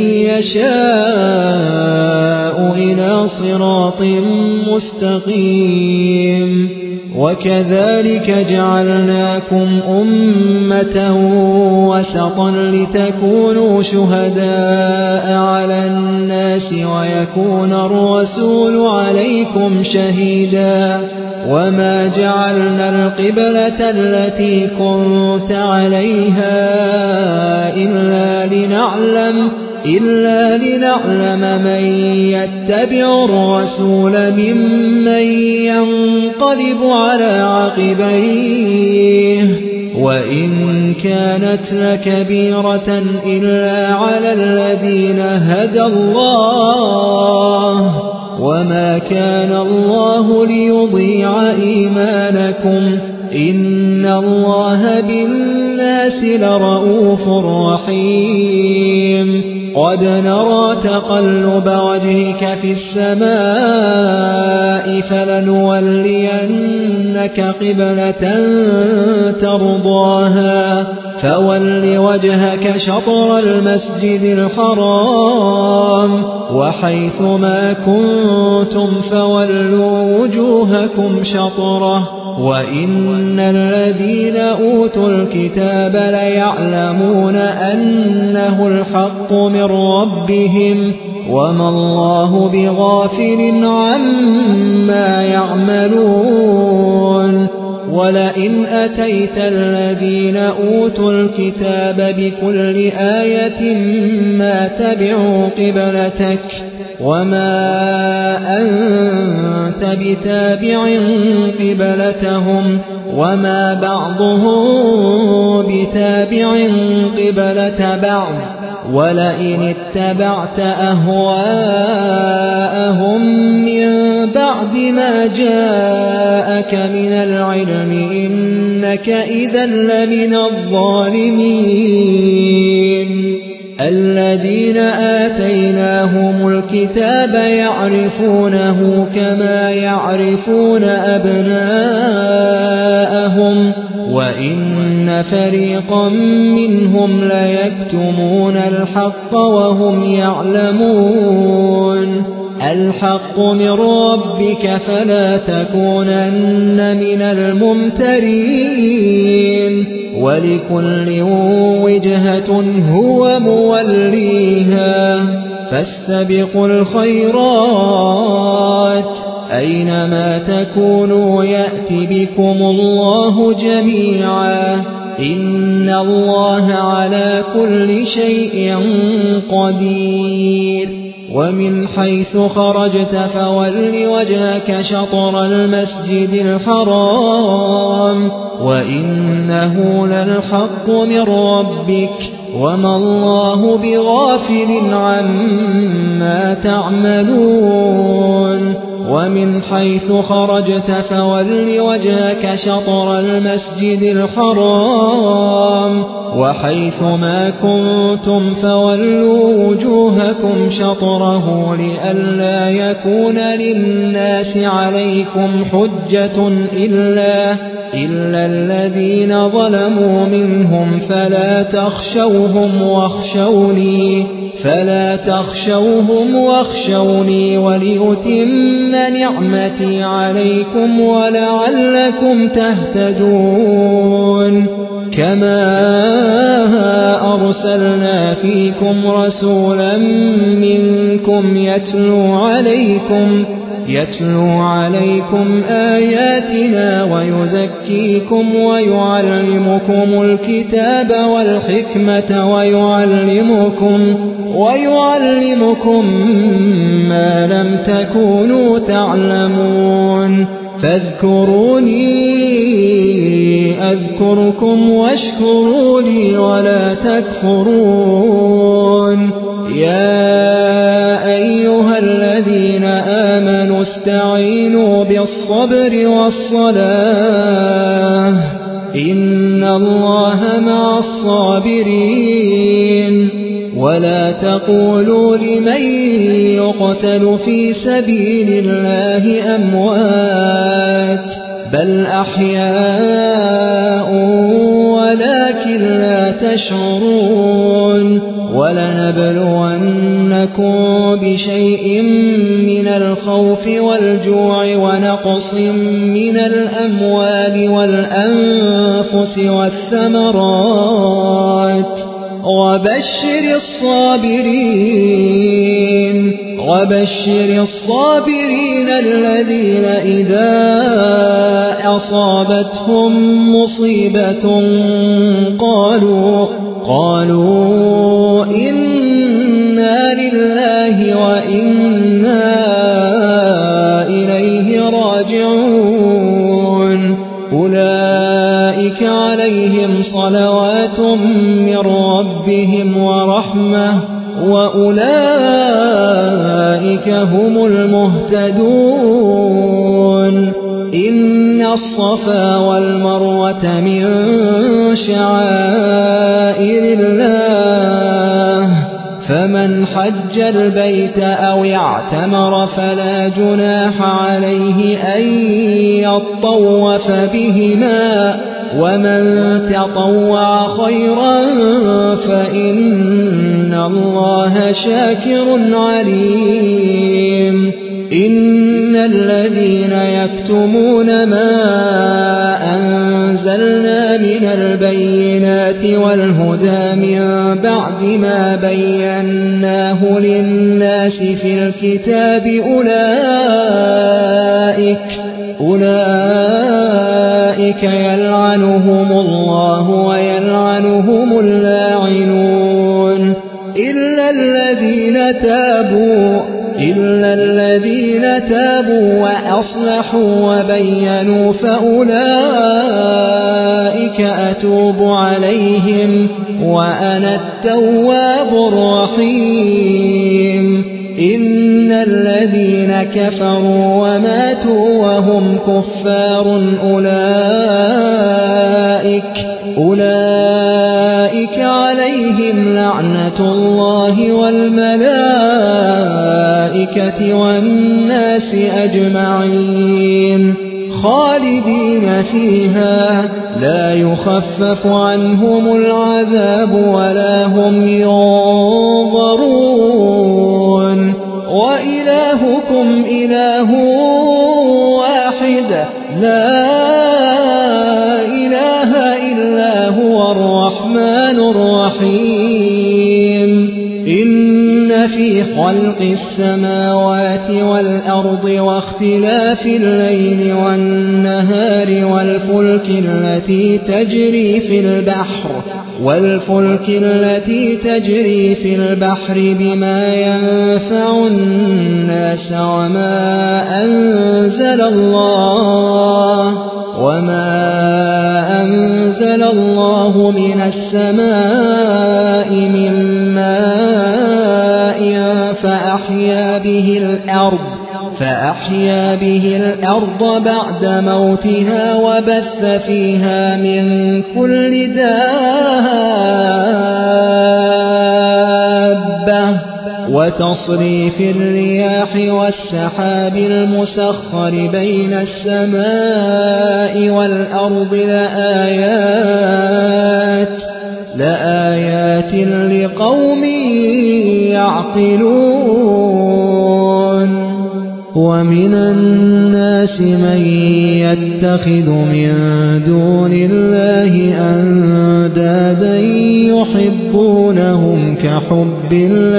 يشاء إلى صراط مستقيم. وكذلك جعلناكم أمة وسطا لتكونوا شهداء على الناس ويكون الرسول عليكم شهيدا. وما جعلنا القبلة التي كنت عليها إلا لنعلم من يتبع الرسول ممن ينقلب على عقبيه. وإن كانت لكبيرة إلا على الذين هدى الله وما كان الله ليضيع إيمانكم إن الله بالناس لرؤوف رحيم. قد نرى تقلب وجهك في السماء فلنولينك قبلة ترضاها فول وجهك شطر المسجد الحرام وحيث ما كنتم فولوا وجوهكم شطره وإن الذين أوتوا الكتاب ليعلمون أنه الحق من ربهم وما الله بغافل عما يعملون. ولئن أتيت الذين أوتوا الكتاب بكل آية ما تبعوا قبلتك وما أنت بتابع قبلتهم وما بعضهم بتابع قبلة بعض. ولئن اتبعت أهواءهم من بعد ما جاءك من العلم إنك إذا لمن الظالمين. الذين آتيناهم الكتاب يعرفونه كما يعرفون أبناءهم وإن فريقا منهم ليكتمون الحق وهم يعلمون. الحق من ربك فلا تكونن من الممترين. ولكل وجهة هو موليها فاستبقوا الخيرات أينما تكونوا يأت بكم الله جميعا إن الله على كل شيء قدير. ومن حيث خرجت فول وجهك شطر المسجد الحرام وإنه للحق من ربك وما الله بغافل عما تعملون ومن حيث خرجت فول وجهك شطر المسجد الحرام وحيث ما كنتم فولوا وجوهكم شطره لئلا يكون للناس عليكم حجة إلا الذين ظلموا منهم فلا تخشوهم واخشوني ولأتم نعمتي عليكم ولعلكم تهتدون كما أرسلنا فيكم رسولا منكم يتلو عليكم آياتنا ويزكيكم ويعلمكم الكتاب والحكمة ويعلمكم ما لم تكونوا تعلمون فاذكروني أذكركم واشكروا لي ولا تكفرون يا أيها الذين آمنوا استعينوا بالصبر والصلاة إن الله مع الصابرين ولا تقولوا لمن يقتل في سبيل الله أموات بل أحياء ولكن لا تشعرون ولنبلونكم بشيء من الخوف والجوع ونقص من الأموال والأنفس والثمرات وبشر الصابرين الذين إذا أصابتهم مصيبة قالوا إنا لله وإنا إليه راجعون أولئك عليهم صلوات من ربهم ورحمة وأولئك هم المهتدون إن الصفا والمروة من شعائر الله فمن حج البيت أو اعتمر فلا جناح عليه أن يطوف بهما ومن تطوع خيرا فإن الله شاكر عليم إن الذين يكتمون ما أنزلنا من البينات والهدى من بعد ما بيناه للناس في الكتاب أولئك يلعنهم الله ويلعنهم اللاعنون إلا الذين تابوا وأصلحوا وبينوا فأولئك أتوب عليهم وأنا التواب الرحيم إن الذين كفروا وماتوا وهم كفار أولئك عليهم لعنة الله والملائكة والناس أجمعين خالدين فيها لا يخفف عنهم العذاب ولا هم ينظرون وإلهكم إله واحد لا إله إلا هو الرحمن الرحيم إن في خلق السماوات والأرض واختلاف الليل والنهار والفلك التي تجري في البحر بما ينفع الناس وما أنزل الله من السماء من ماء فأحيا به الأرض بعد موتها وبث فيها من كل دابة وتصريف الرياح والسحاب المسخر بين السماء والأرض لآيات لقوم يعقلون ومن الناس من يتخذ من دون الله أندادا يحبونهم كحب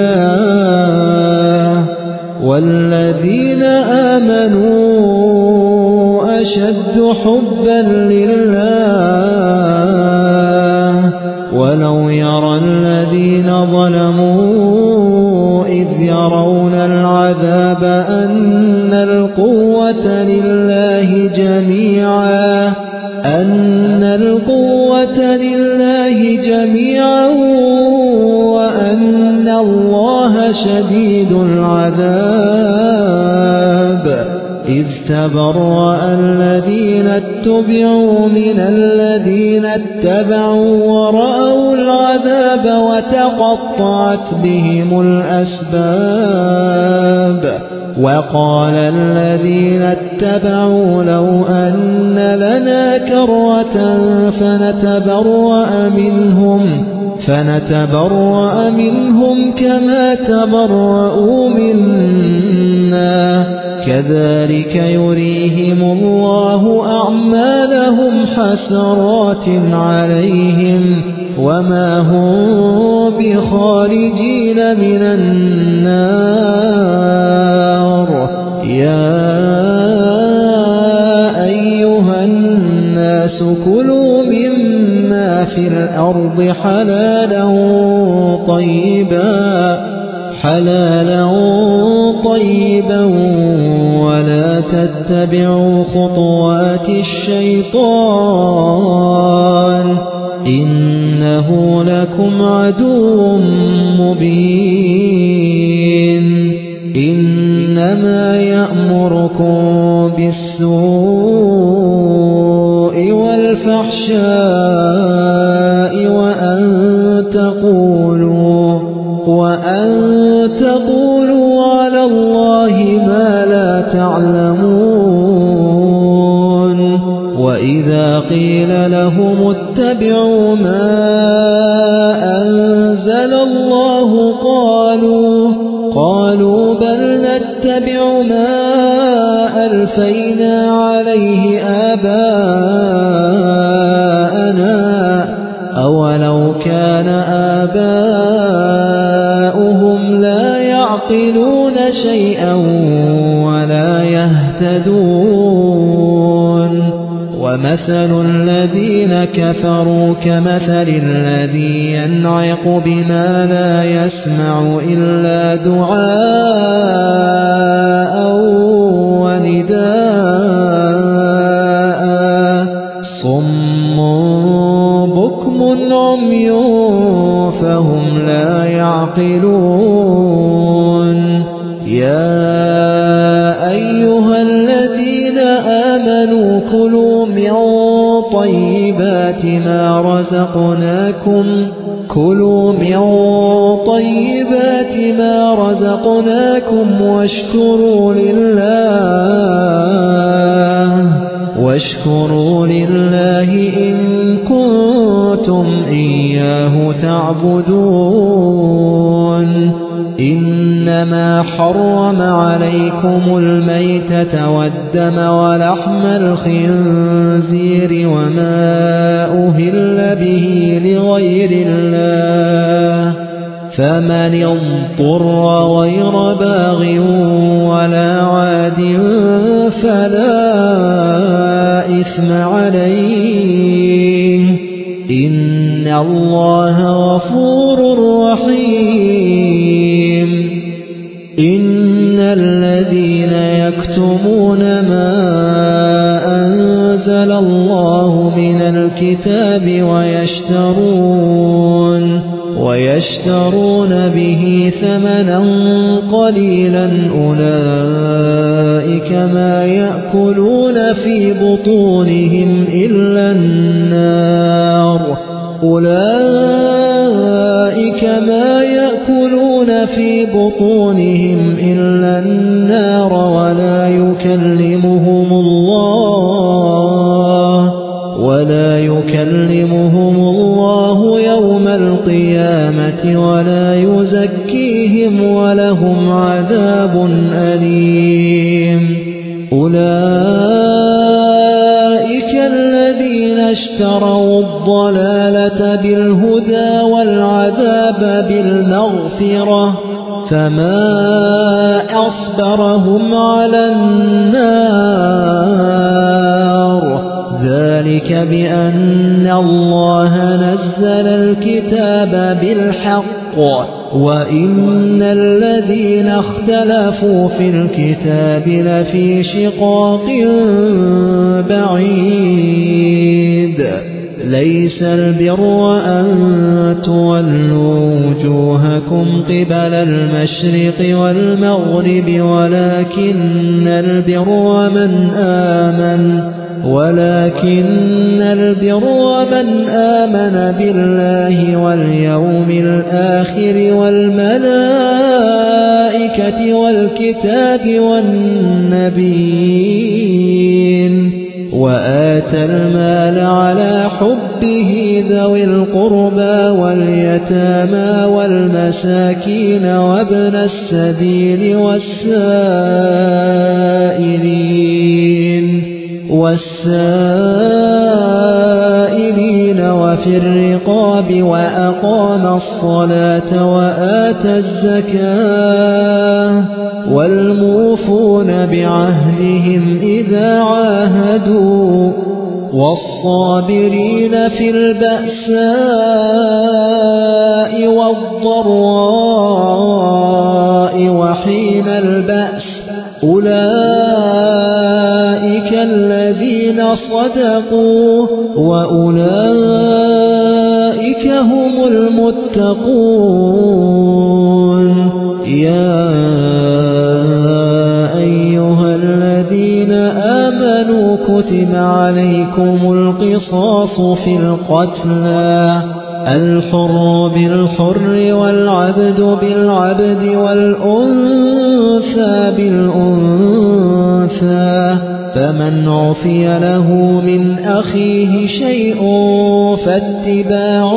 الله والذين آمنوا أشد حبا لله ولو يرى الذين ظلموا إذ يرون العذاب أن القوة لله جميعا وأن الله شديد العذاب إذ تبرأ الذين اتبعوا من الذين اتبعوا ورأوا العذاب وتقطعت بهم الأسباب وقال الذين اتبعوا لو أن لنا كرة فنتبرأ منهم كما تبرؤوا منا كذلك يريهم الله أعمالهم حسرات عليهم وما هم بخارجين من النار يا أيها الناس كلوا مما في الأرض حلالا طيبا ولا تتبعوا خطوات الشيطان إنه لكم عدو مبين إنما يأمركم بالسوء والفحشاء وأن تقولوا على الله ما لا تعلمون وإذا قيل لهم اتبعوا ما أنزل الله قالوا بل نتبع ما ألفينا عليه آباءنا أولو كان آباؤهم لا يعقلون شيئا ولا يهتدون ومثل الذين كفروا كمثل الذي ينعق بما لا يسمع إلا دعاء ونداء صم بكم عمي فهم لا يعقلون يا أيها الذين آمنوا كلوا من طيبات ما رزقناكم واشكروا لله إن كنتم إياه تعبدون إنما حرم عليكم الميتة والدم ولحم الخنزير وما أهل به لغير الله فمن اضطر غير باغ ولا عاد فلا إثم عليه إن الله غفور رحيم إن الذين يكتمون ما أنزل الله من الكتاب ويشترون به ثمنا قليلا أولئك ما يأكلون في بطونهم إلا النار ولا يكلمهم الله يوم القيامة ولا يزكيهم ولهم عذاب أليم أولئك الذين اشتروا الضلالة بالهدى والعذاب بالمغفرة فما أصبرهم على النار ذلك بأن الله نزل الكتاب بالحق وإن الذين اختلفوا في الكتاب لفي شقاق بعيد ليس البر أن تولوا وجوهكم قبل المشرق والمغرب ولكن البر من آمن بالله واليوم الآخر والملائكة والكتاب والنبيين وآتى المال على حبه ذوي القربى واليتامى والمساكين وابن السبيل والسائلين وفي الرقاب وأقام الصلاة وآتى الزكاة والموفون بعهدهم إذا عاهدوا والصابرين في البأساء والضراء وحين البأس أولئك الذين صدقوا وأولئك هم المتقون يا أيها الذين آمنوا كتب عليكم القصاص في القتلى الحر بالحر والعبد بالعبد والأنثى بالأنثى فمن عفي له من أخيه شيء فاتباع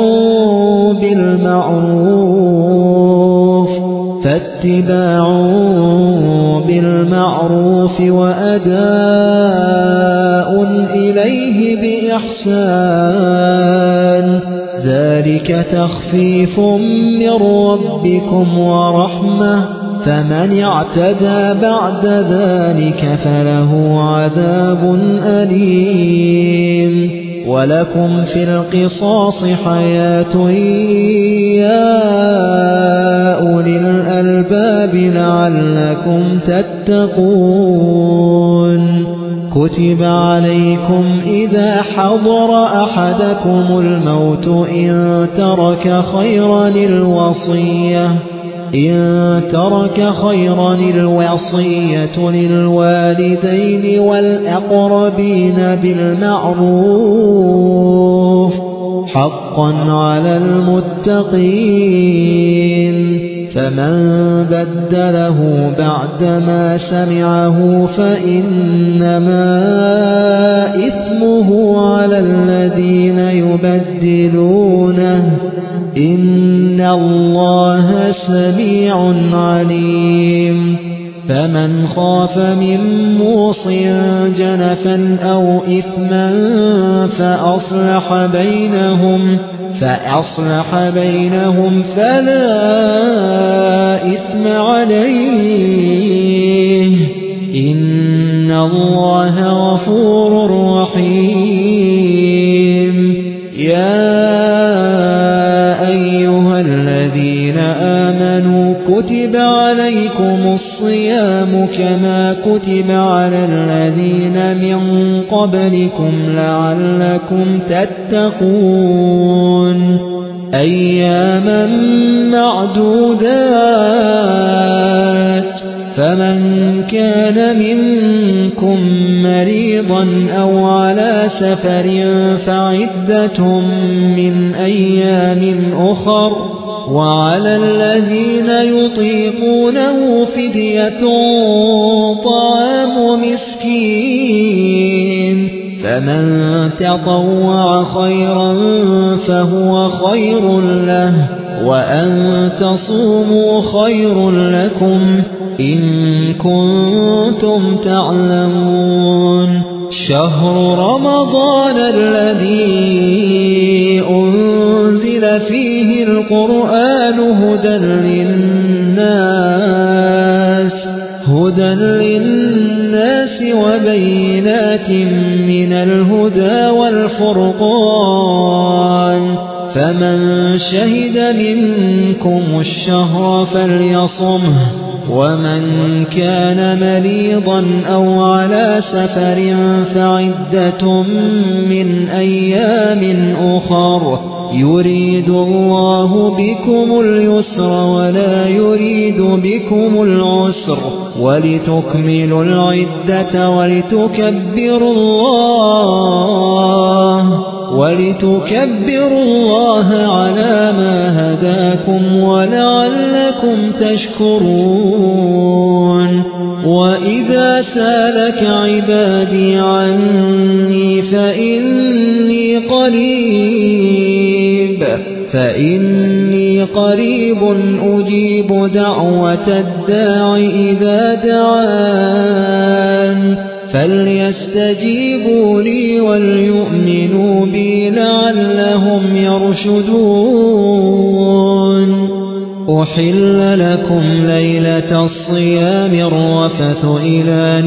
بالمعروف وأداء إليه بإحسان ذلك تخفيف من ربكم ورحمة فمن اعتدى بعد ذلك فله عذاب أليم ولكم في القصاص حياة يا أولي الألباب لعلكم تتقون كتب عليكم إذا حضر أحدكم الموت إن ترك خيرا الوصية للوالدين والأقربين بالمعروف حقا على المتقين فمن بدله بعدما سمعه فإنما إثمه على الذين يبدلونه إن الله سميع عليم فمن خاف من موصٍ جنفا أو إثما فأصلح بينهم فلا إثم عليه إن الله غفور رحيم. يا أيها الذين آمنوا كتب عليكم الصيام كما كتب على الذين من قبلكم لعلكم تتقون أياما معدودات فمن كان منكم مريضا أو على سفر فعدة من أيام أخر وعلى الذين يطيقونه فدية طعام مسكين فمن تطوع خيرا فهو خير له وأن تصوموا خير لكم إن كنتم تعلمون. شهر رمضان الذي أنزل فيه القرآن هدى للناس وبينات من الهدى والفرقان فمن شهد منكم الشهر فليصمه ومن كان مريضا أو على سفر فعدة من أيام أخر يريد الله بكم اليسر ولا يريد بكم العسر ولتكملوا العدة ولتكبروا الله على ما هداكم ولعلكم تشكرون. وإذا سالك عبادي عني فإني قريب أجيب دعوة الداع إذا دعان فليستجيبوا لي وليؤمنوا بي لعلهم يرشدون. أحل لكم ليلة الصيام الرفث إلى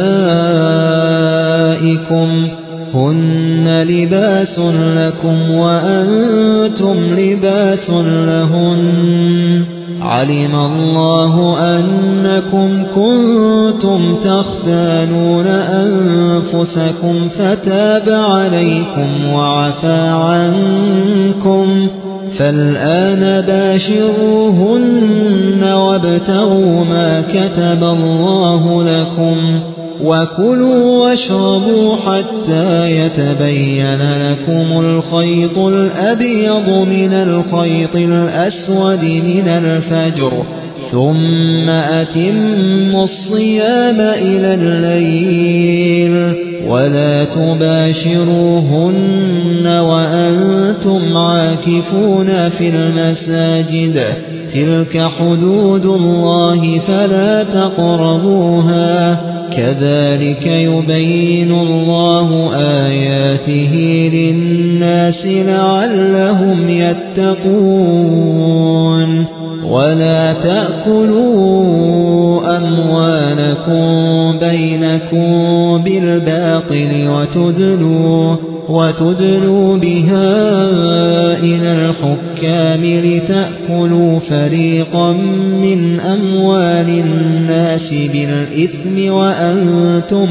نسائكم هن لباس لكم وأنتم لباس لهن علم الله أنكم كنتم تختانون أنفسكم فتاب عليكم وعفى عنكم فالآن باشروهن وابتغوا ما كتب الله لكم وكلوا واشربوا حتى يتبين لكم الخيط الأبيض من الخيط الأسود من الفجر ثم أتموا الصيام إلى الليل ولا تباشروهن وأنتم عاكفون في المساجد تلك حدود الله فلا تقربوها كذلك يبين الله آياته للناس لعلهم يتقون. ولا تأكلوا أموالكم بينكم بالباطل وتدلوا بها إلى الحكام لتأكلوا فريقا من أموال الناس بالإثم وأنتم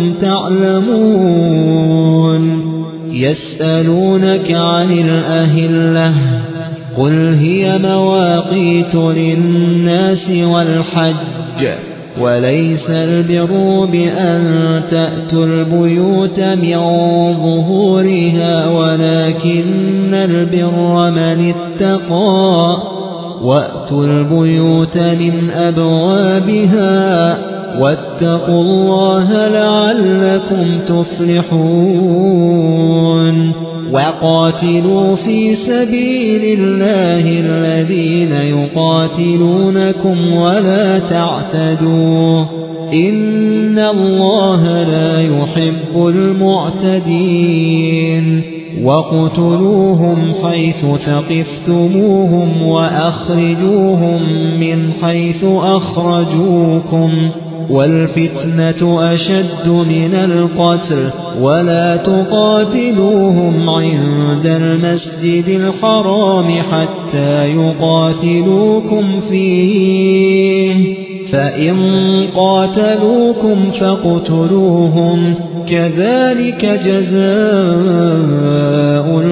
تعلمون. يسألونك عن الأهلة قل هي مواقيت للناس والحج وليس البر بأن تأتوا البيوت من ظهورها ولكن البر من اتقى وأتوا البيوت من أبوابها واتقوا الله لعلكم تفلحون. وقاتلوا في سبيل الله الذين يقاتلونكم ولا تعتدوا إن الله لا يحب المعتدين وقتلوهم حيث ثقفتموهم وأخرجوهم من حيث أخرجوكم والفتنة أشد من القتل ولا تقاتلوهم عند المسجد الحرام حتى يقاتلوكم فيه فإن قاتلوكم فاقتلوهم كذلك جزاء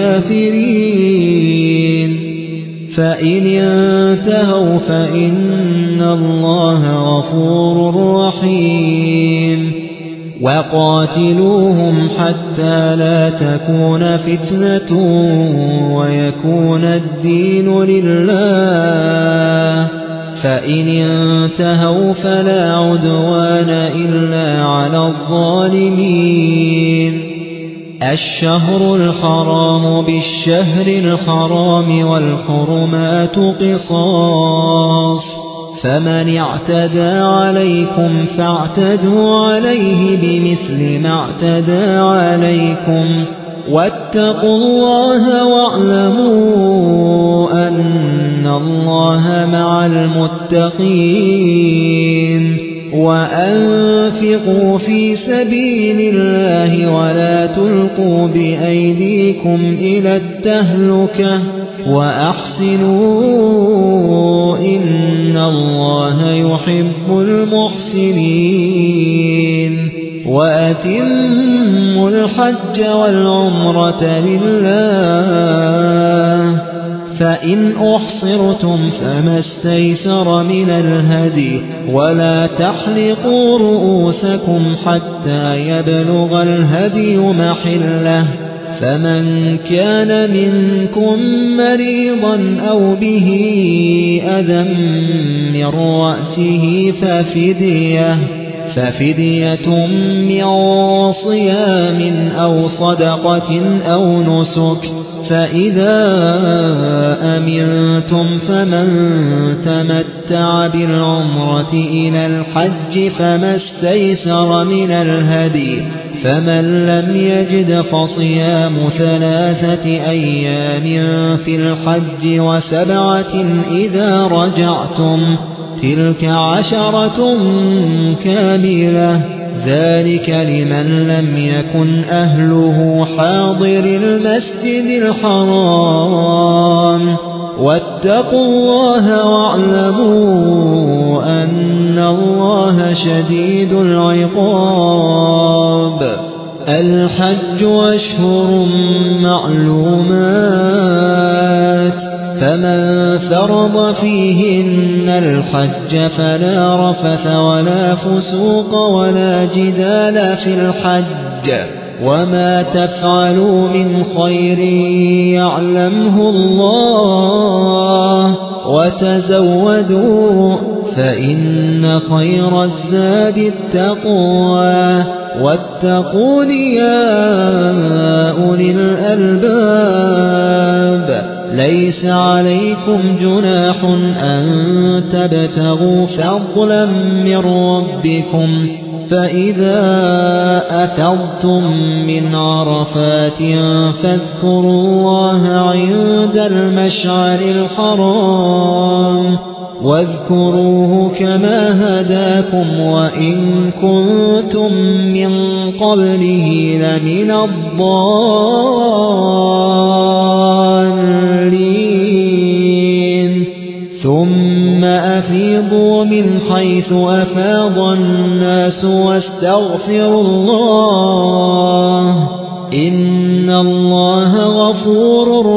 الكافرين فإن انتهوا فإن الله غفور رحيم وقاتلوهم حتى لا تكون فتنة ويكون الدين لله فإن انتهوا فلا عدوان إلا على الظالمين الشهر الحرام بالشهر الحرام والحرمات قصاص فمن اعتدى عليكم فاعتدوا عليه بمثل ما اعتدى عليكم واتقوا الله واعلموا أن الله مع المتقين وأنفقوا في سبيل الله ولا تلقوا بأيديكم إلى التهلكة وأحسنوا إن الله يحب المحسنين وأتموا الحج والعمرة لله فإن أحصرتم فما استيسر من الهدي ولا تحلقوا رؤوسكم حتى يبلغ الهدي محله فمن كان منكم مريضا أو به أذى من رأسه ففدية من صيام أو صدقة أو نسك فإذا أمنتم فمن تمتع بالعمرة إلى الحج فما استيسر من الهدي فمن لم يجد فصيام 3 أيام في الحج و7 إذا رجعتم تلك 10 كاملة ذلك لمن لم يكن أهله حاضر المسجد الحرام واتقوا الله واعلموا أن الله شديد العقاب الحج أشهر معلومات فمن فرض فيهن الحج فلا رفث ولا فسوق ولا جدال في الحج وما تفعلوا من خير يعلمه الله وتزودوا فإن خير الزاد التقوى واتقون يا أولي الألباب ليس عليكم جناح أن تبتغوا فضلا من ربكم فإذا أفضتم من عرفات فاذكروا الله عند المشعر الحرام واذكروه كما هداكم وإن كنتم من قبله لمن الضالين ثم أفيضوا من حيث أفاض الناس واستغفروا الله إن الله غفور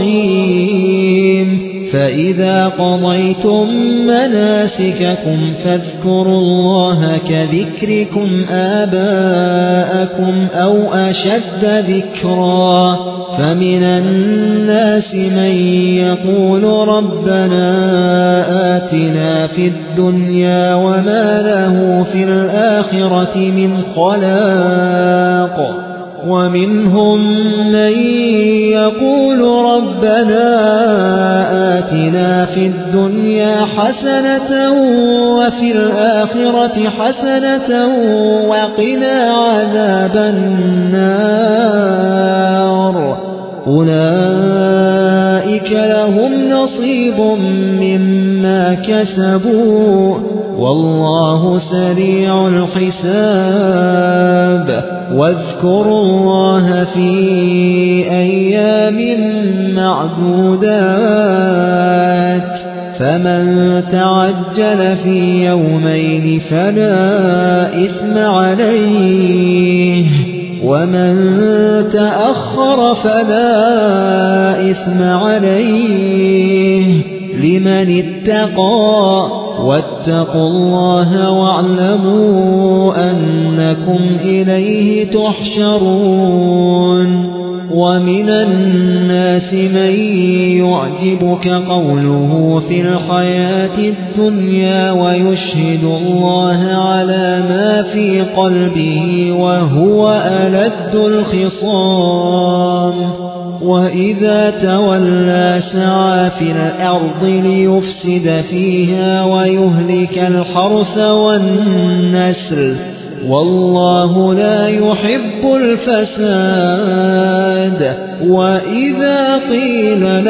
رحيم فإذا قضيتم مناسككم فاذكروا الله كذكركم آباءكم أو أشد ذكرا فمن الناس من يقول ربنا آتنا في الدنيا وما له في الآخرة من خلاق ومنهم من يقول ربنا آتنا في الدنيا حسنة وفي الآخرة حسنة وقنا عذاب النار أولئك لهم نصيب مما كسبوا والله سريع الحساب واذكروا الله في أيام معدودات فمن تعجل في يومين فلا إثم عليه ومن تأخر فلا إثم عليه لمن اتقى واتقوا الله واعلموا أنكم إليه تحشرون ومن الناس من يعجبك قوله في الحياة الدنيا ويشهد الله على ما في قلبه وهو ألد الخصام وإذا تولى سعى في الأرض ليفسد فيها ويهلك الحرث والنسل والله لا يحب الفساد وإذا قيل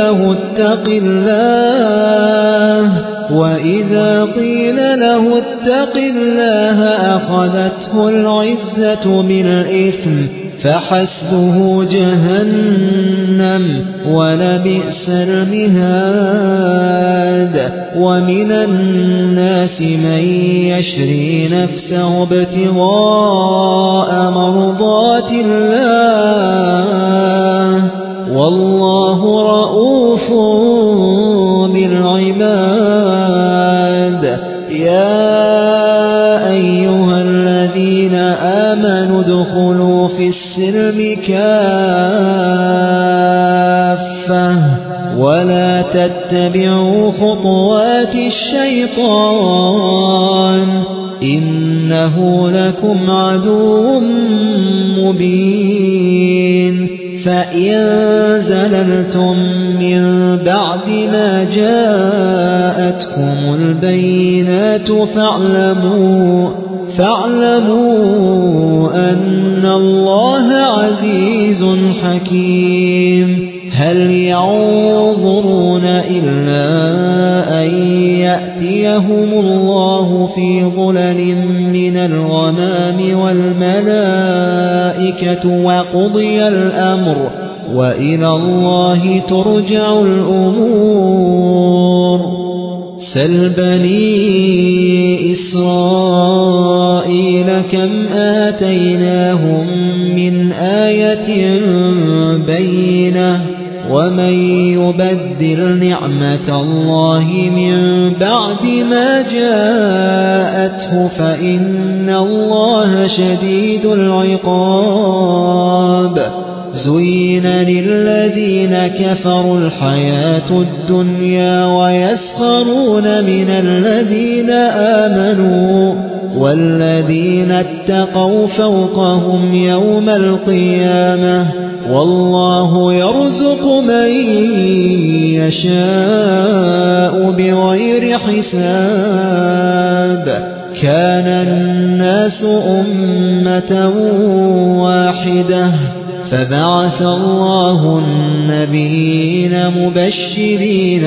له اتق الله أخذته العزة بالإثم فحسبه جهنم ولبئس المهاد ومن الناس من يشري نفسه ابتغاء مرضات الله والله رؤوف بالعباد يا أيها الذين آمنوا ادخلوا في السلم كافة ولا تتبعوا خطوات الشيطان إنه لكم عدو مبين فإن زللتم من بعد ما جاءتكم البينات فاعلموا أن الله عزيز حكيم هل ينظرون إلا أن يأتيهم الله في ظلل من الغمام والملائكة وقضي الأمر وإلى الله ترجع الأمور سل بني إسرائيل كم آتيناهم من آية بينة ومن يبدل نعمة الله من بعد ما جاءته فإن الله شديد العقاب زين للذين كفروا الحياة الدنيا ويسخرون من الذين آمنوا والذين اتقوا فوقهم يوم القيامة والله يرزق من يشاء بغير حساب كان الناس أمة واحدة فبعث الله النبيين مبشرين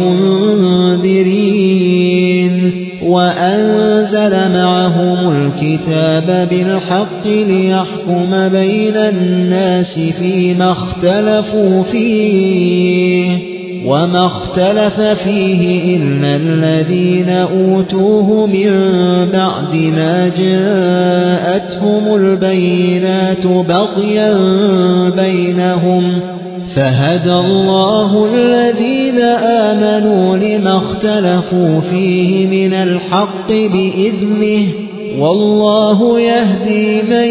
ومنذرين وأنزل معهم الكتاب بالحق ليحكم بين الناس فيما اختلفوا فيه وما اختلف فيه إلا الذين أوتوه من بعد ما جاءتهم البينات بغيا بينهم فهدى الله الذين آمنوا لما اختلفوا فيه من الحق بإذنه والله يهدي من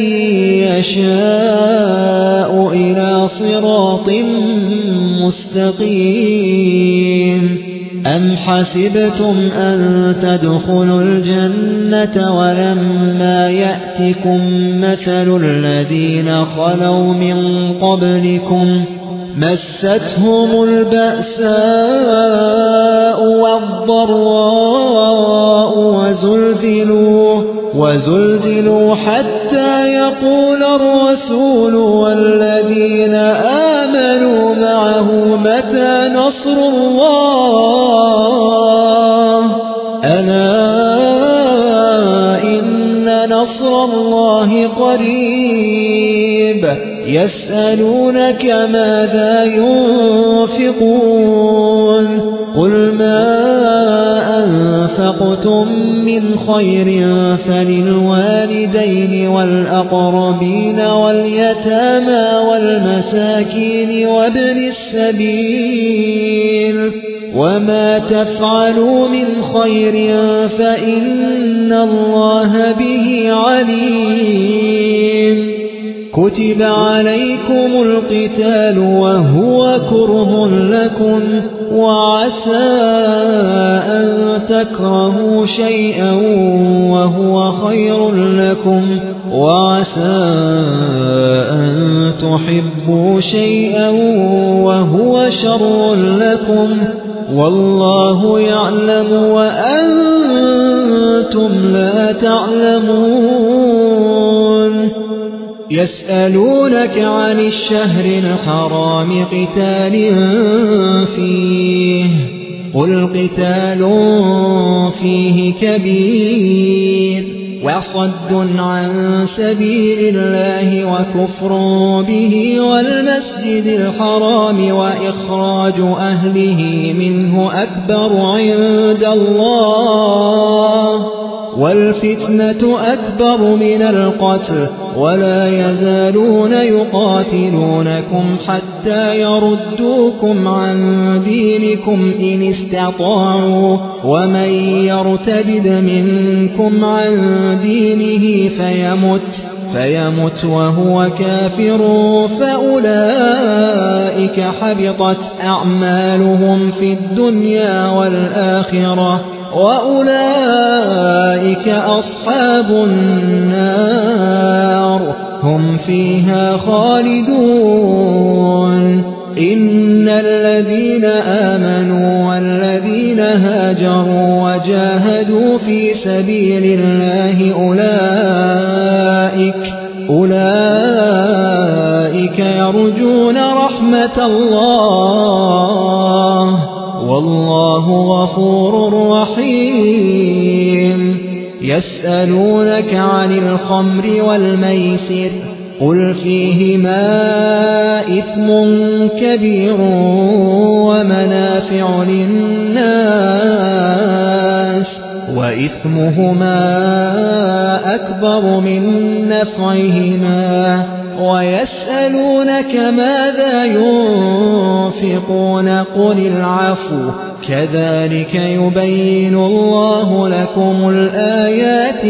يشاء إلى صراط مستقيم أم حسبتم أن تدخلوا الجنة ولما يأتكم مثل الذين خلوا من قبلكم مستهم البأساء والضراء وزلزلوا حتى يقول الرسول والذين آمنوا معه متى نصر الله ألا إن نصر الله قريب يسألونك ماذا ينفقون قل ما أنفقتم من خير فللوالدين والأقربين واليتامى والمساكين وابن السبيل وما تفعلوا من خير فإن الله به عليم كتب عليكم القتال وهو كره لكم وعسى أن تكرهوا شيئا وهو خير لكم وعسى أن تحبوا شيئا وهو شر لكم والله يعلم وأنتم لا تعلمون يسألونك عن الشهر الحرام قتال فيه قل قتال فيه كبير وصد عن سبيل الله وكفر به والمسجد الحرام وإخراج أهله منه أكبر عند الله والفتنة أكبر من القتل ولا يزالون يقاتلونكم حتى يردوكم عن دينكم إن استطاعوا ومن يرتد منكم عن دينه فيمت وهو كافر فأولئك حبطت أعمالهم في الدنيا والآخرة وأولئك أصحاب النار هم فيها خالدون إن الذين آمنوا والذين هاجروا وجاهدوا في سبيل الله أولئك يرجون رحمة الله والله غفور رحيم يسألونك عن الخمر والميسر قل فيهما إثم كبير ومنافع للناس وإثمهما أكبر من نفعهما ويسألونك ماذا ينفقون قل العفو كذلك يبين الله لكم الآيات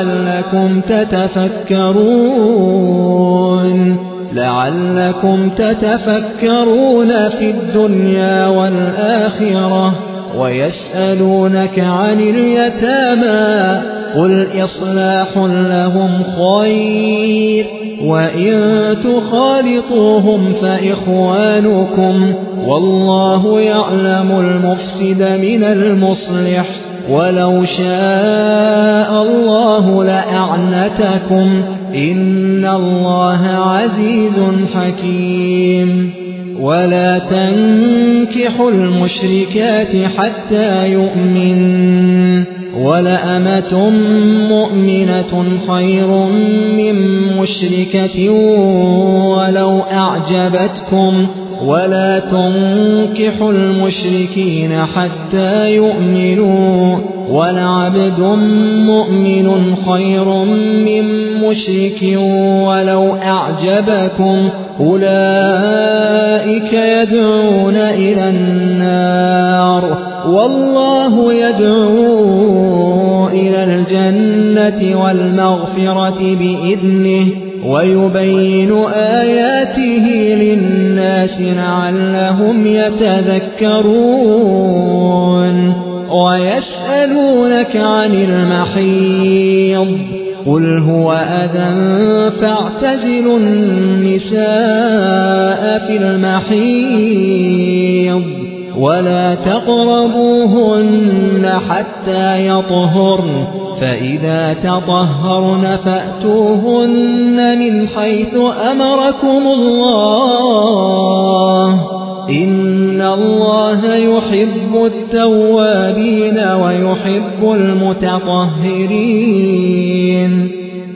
لعلكم تتفكرون في الدنيا والآخرة ويسألونك عن اليتامى قل إصلاح لهم خير وإن تخالطوهم فإخوانكم والله يعلم المفسد من المصلح ولو شاء الله لأعنتكم إن الله عزيز حكيم ولا تنكحوا المشركات حتى يؤمنوا ولأمة مؤمنة خير من مشركة ولو أعجبتكم ولا تنكحوا المشركين حتى يؤمنوا ولعبد مؤمن خير من مشرك ولو أعجبكم أولئك يدعون إلى النار والله يدعو إلى الجنة والمغفرة بإذنه ويبين آياته للناس لعلهم يتذكرون ويسألونك عن المحيض قل هو أذى فاعتزلوا النساء في المحيض ولا تقربوهن حتى يطهرن فإذا تطهرن فأتوهن من حيث أمركم الله إن الله يحب التوابين ويحب المتطهرين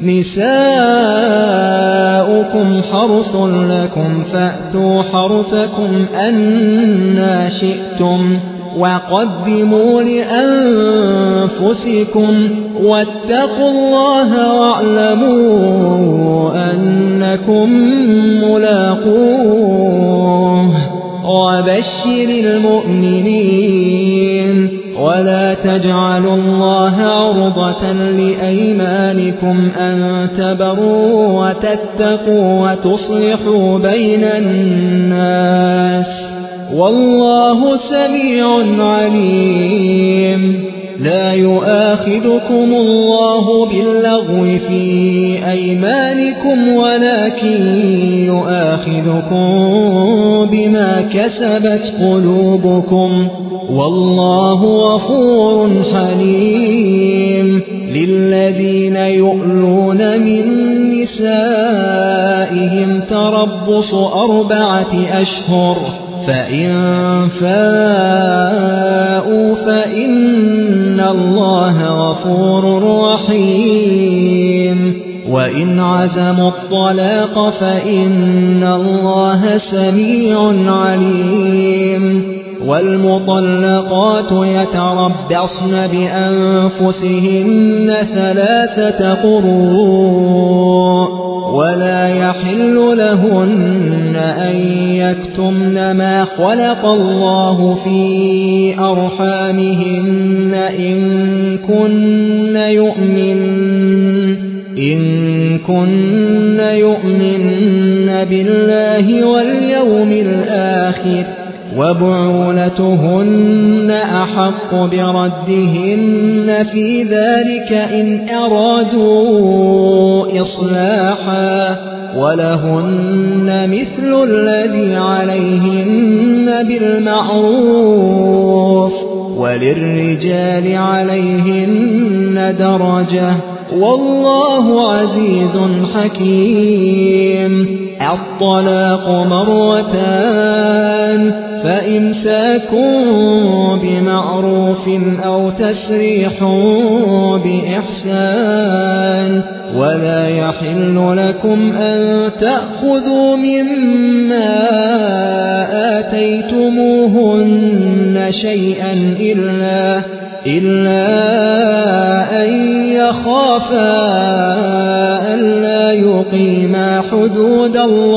نساؤكم حرث لكم فأتوا حرثكم أنى شئتم وقدموا لأنفسكم واتقوا الله واعلموا أنكم ملاقوه وبشر المؤمنين ولا تجعلوا الله عرضة لأيمانكم أن تبروا وتتقوا وتصلحوا بين الناس والله سميع عليم لا يؤاخذكم الله باللغو في أيمانكم ولكن يؤاخذكم بما كسبت قلوبكم والله غفور حليم للذين يؤلون من نسائهم تربص 4 أشهر فإن فاءوا فإن الله غفور رحيم وإن عزموا الطلاق فإن الله سميع عليم والمطلقات يتربصن بأنفسهن 3 قروء ولا يحل لهن أن يكتمن ما خلق الله في أرحامهن إن كن يؤمن بالله واليوم الآخر وبعولتهن أحق بردهن في ذلك إن أرادوا إصلاحا ولهن مثل الذي عليهن بالمعروف وللرجال عليهن درجة والله عزيز حكيم الطلاق 2 فإمساك بمعروف أو تسريح بإحسان ولا يحل لكم أن تأخذوا مما آتيتموهن شيئا إلا أن يخافا ألا يقيما حدود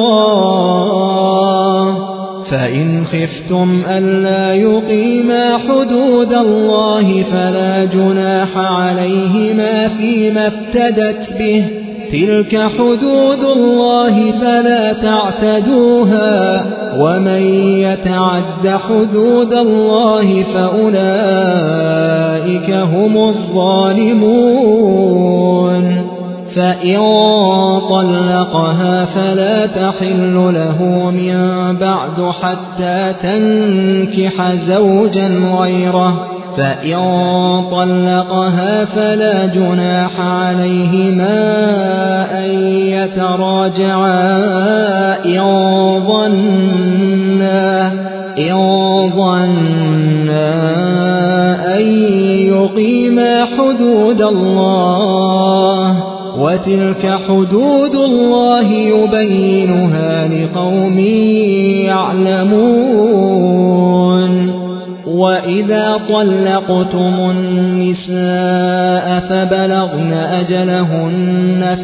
الله فإن خفتم ألا يقيما حدود الله فلا جناح عليهما فيما افتدت به تلك حدود الله فلا تعتدوها ومن يتعد حدود الله فأولئك هم الظالمون فإن طلقها فلا تحل له من بعد حتى تنكح زوجا غيره فإن طلقها فلا جناح عليهما أن يتراجعا إن ظنا أن يقيما حدود الله وتلك حدود الله يبينها لقوم يعلمون وإذا طلقتم النساء فبلغن أجلهن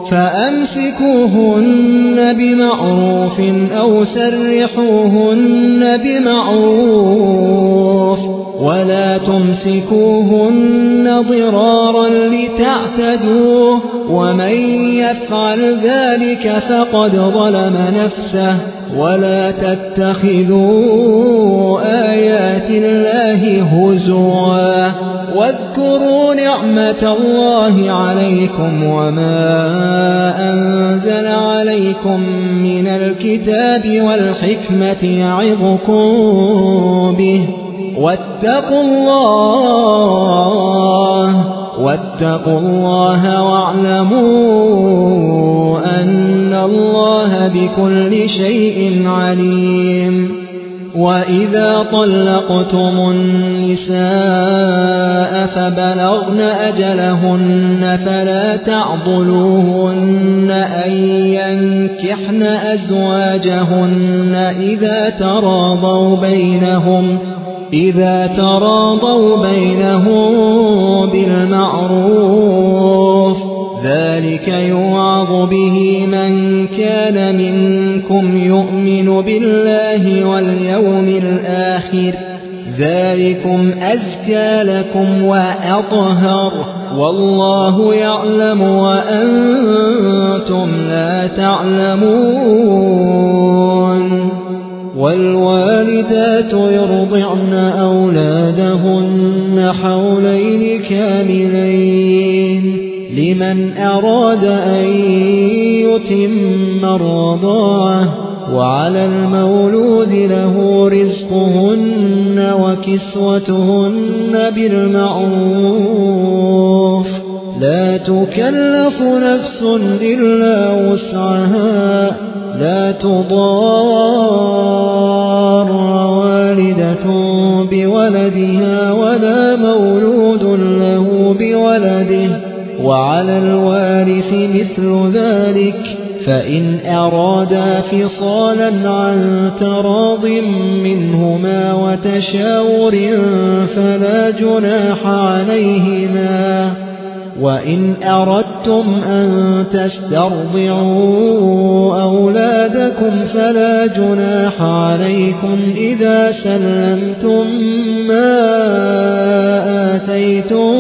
فأمسكوهن بمعروف أو سرحوهن بمعروف ولا تمسكوهن ضرارا لتعتدوا ومن يفعل ذلك فقد ظلم نفسه ولا تتخذوا آيات الله هزوا واذكروا نعمة الله عليكم وما أنزل عليكم من الكتاب والحكمة يعظكم به واتقوا الله واعلموا أن الله بكل شيء عليم وإذا طلقتم النساء فبلغن أجلهن فلا تعضلوهن أن ينكحن أزواجهن إذا تراضوا بينهم بالمعروف ذلك يوعظ به من كان منكم يؤمن بالله واليوم الآخر ذلكم أزكى لكم وأطهر والله يعلم وأنتم لا تعلمون والوالدات يرضعن أولادهن حولين كاملين لمن أراد أن يتم الرضاعة وعلى المولود له رزقهن وكسوتهن بالمعروف لا تكلف نفس إلا وسعها لا تضار والدة بولدها ولا مولود له بولده وعلى الوارث مثل ذلك فإن أرادا فصالا عن تراض منهما وتشاور فلا جناح عليهما وإن أردتم أن تسترضعوا أولادكم فلا جناح عليكم إذا سلمتم ما آتيتم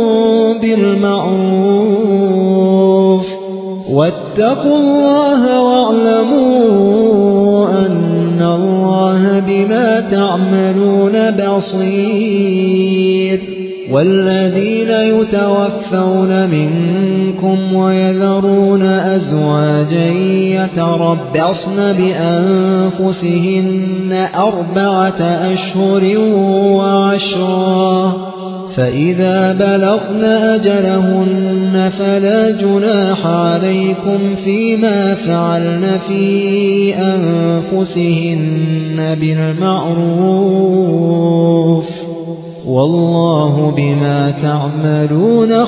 بالمعروف واتقوا الله واعلموا أن الله بما تعملون بصير والذين يتوفون منكم ويذرون أزواجا يتربصن بأنفسهن 4 أشهر وعشرا فإذا بلغن أجلهن فلا جناح عليكم فيما فعلن في أنفسهن بالمعروف والله بما تعملون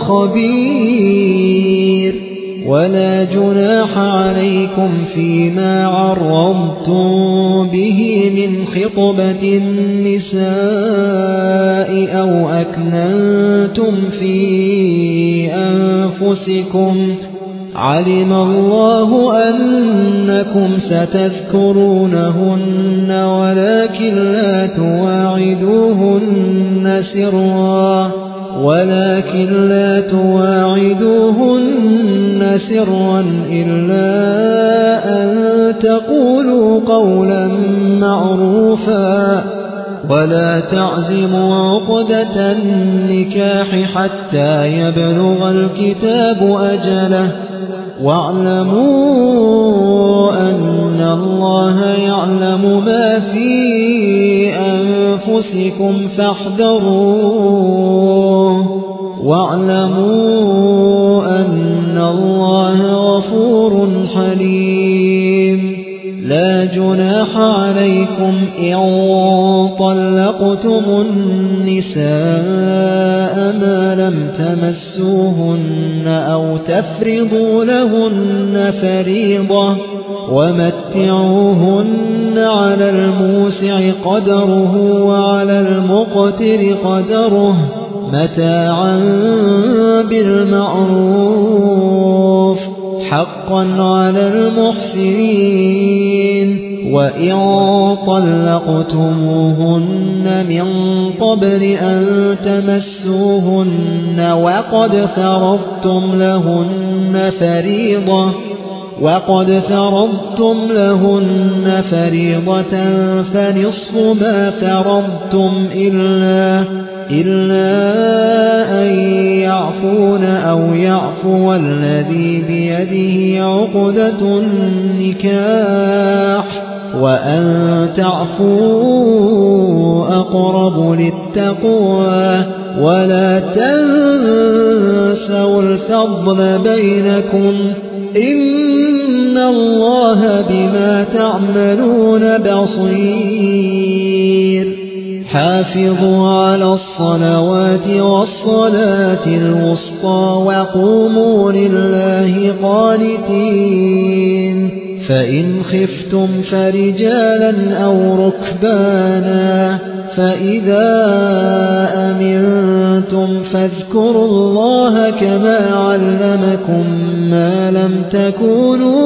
خبير ولا جناح عليكم فيما عرضتم به من خطبة النساء أو أكننتم في أنفسكم علم الله أنكم ستذكرونهن ولكن لا تواعدوهن سرا إلا أن تقولوا قولا معروفا ولا تعزموا عقدة النكاح حتى يبلغ الكتاب أجله واعلموا أن الله يعلم ما في أنفسكم فاحذروه واعلموا أن الله غفور حليم لا جناح عليكم إن طلقتم النساء ما لم تمسوهن أو تفرضوا لهن فريضة ومتعوهن على الموسع قدره وعلى المقتر قدره متاعا بالمعروف حقا على المحسنين. وإن طلقتموهن من قبل أن تمسوهن وقد فرضتم لهن فريضة فنصف ما فرضتم إلا أن يعفون أو يعفو الذي بيده عقدة النكاح وأن تعفوا أقرب للتقوى ولا تنسوا الفضل بينكم إن الله بما تعملون بصير. حافظوا على الصلوات والصلاة الوسطى وقوموا لله قانتين. فإن خفتم فرجالا أو ركبانا فإذا أمنتم فاذكروا الله كما علمكم ما لم تكونوا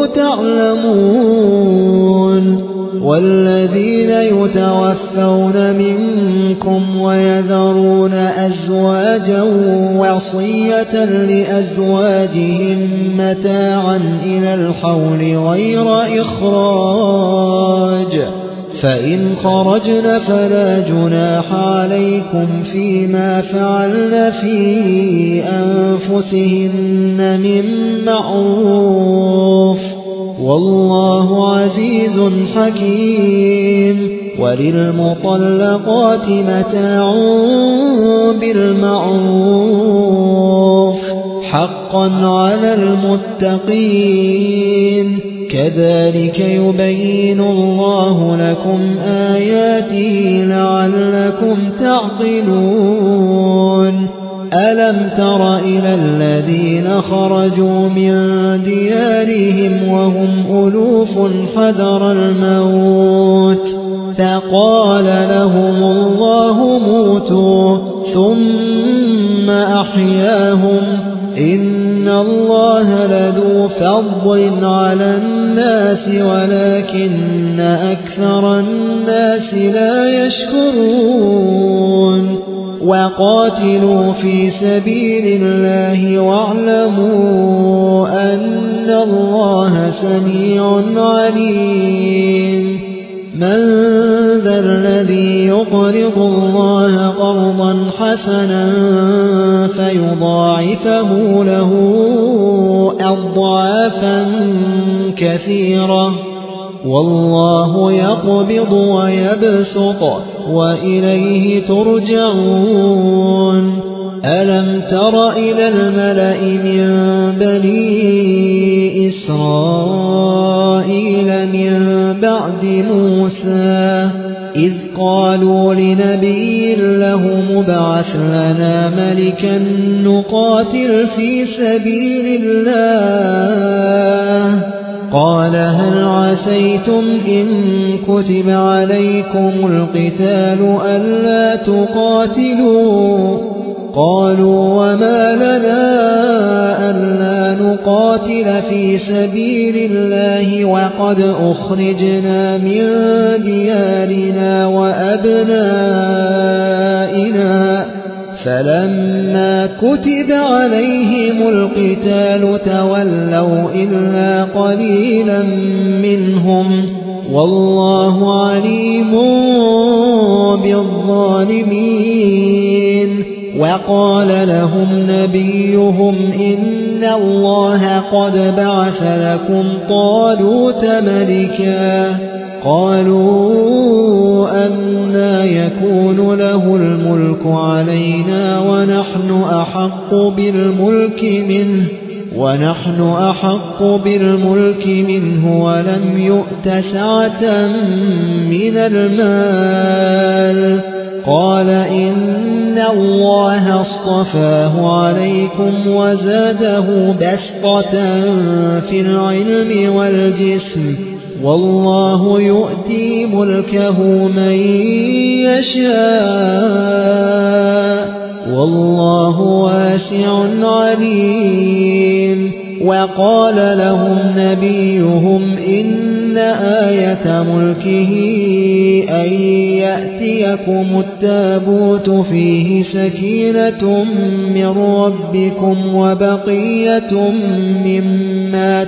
تعلمون. والذين يتوفون منكم ويذرون أزواجا وصية لأزواجهم متاعا إلى الحول غير إخراج فإن خرجن فلا جناح عليكم فيما فعلن في أنفسهن من معروف والله عزيز حكيم. وللمطلقات متاع بالمعروف حقا على المتقين. كذلك يبين الله لكم آياته لعلكم تعقلون. ألم تر إلى الذين خرجوا من ديارهم وهم ألوف حذر الموت فقال لهم الله موتوا ثم أحياهم إن الله لذو فضل على الناس ولكن أكثر الناس لا يشكرون. وقاتلوا في سبيل الله واعلموا أن الله سميع عليم. من ذا الذي يقرض الله قرضا حسنا فيضاعفه له أضعافا كثيرة والله يقبض ويبسط وإليه ترجعون. ألم تر إلى الملأ من بني إسرائيل من بعد موسى إذ قالوا لنبي له مبعث لنا ملكا نقاتل في سبيل الله قال هل عسيتم إن كتب عليكم القتال ألا تقاتلوا قالوا وما لنا ألا نقاتل في سبيل الله وقد أخرجنا من ديارنا وأبنائنا فلما كتب عليهم القتال تولوا إلا قليلا منهم والله عليم بالظالمين. وقال لهم نبيهم إن الله قد بعث لكم طالوت ملكا قالوا أنى يكون له الملك علينا ونحن أحق بالملك منه ولم يؤت سعة من المال قال إن الله اصطفاه عليكم وزاده بسطة في العلم والجسم والله يؤتي ملكه من يشاء والله واسع عليم. وقال لهم نبيهم إن آية ملكه أن يأتيكم التابوت فيه سكينة من ربكم وبقية مما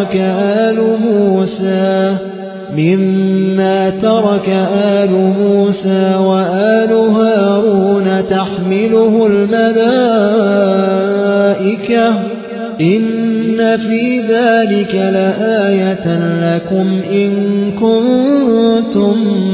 ترك آل موسى وآل هارون تحمله الملائكة إن في ذلك لآية لكم إن كنتم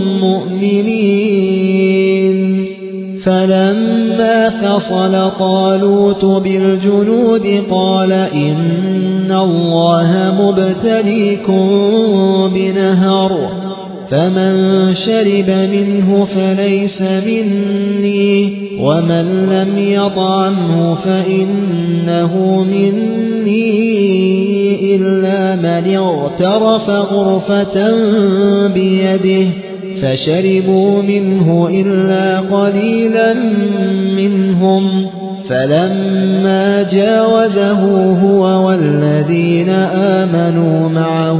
مؤمنين. فلما فصل طالوت بالجنود قال إن الله مبتليكم بنهر فمن شرب منه فليس مني ومن لم يطعمه فإنه مني إلا من اغترف غرفة بيده فشربوا منه إلا قليلا منهم. فلما جاوزه هو والذين آمنوا معه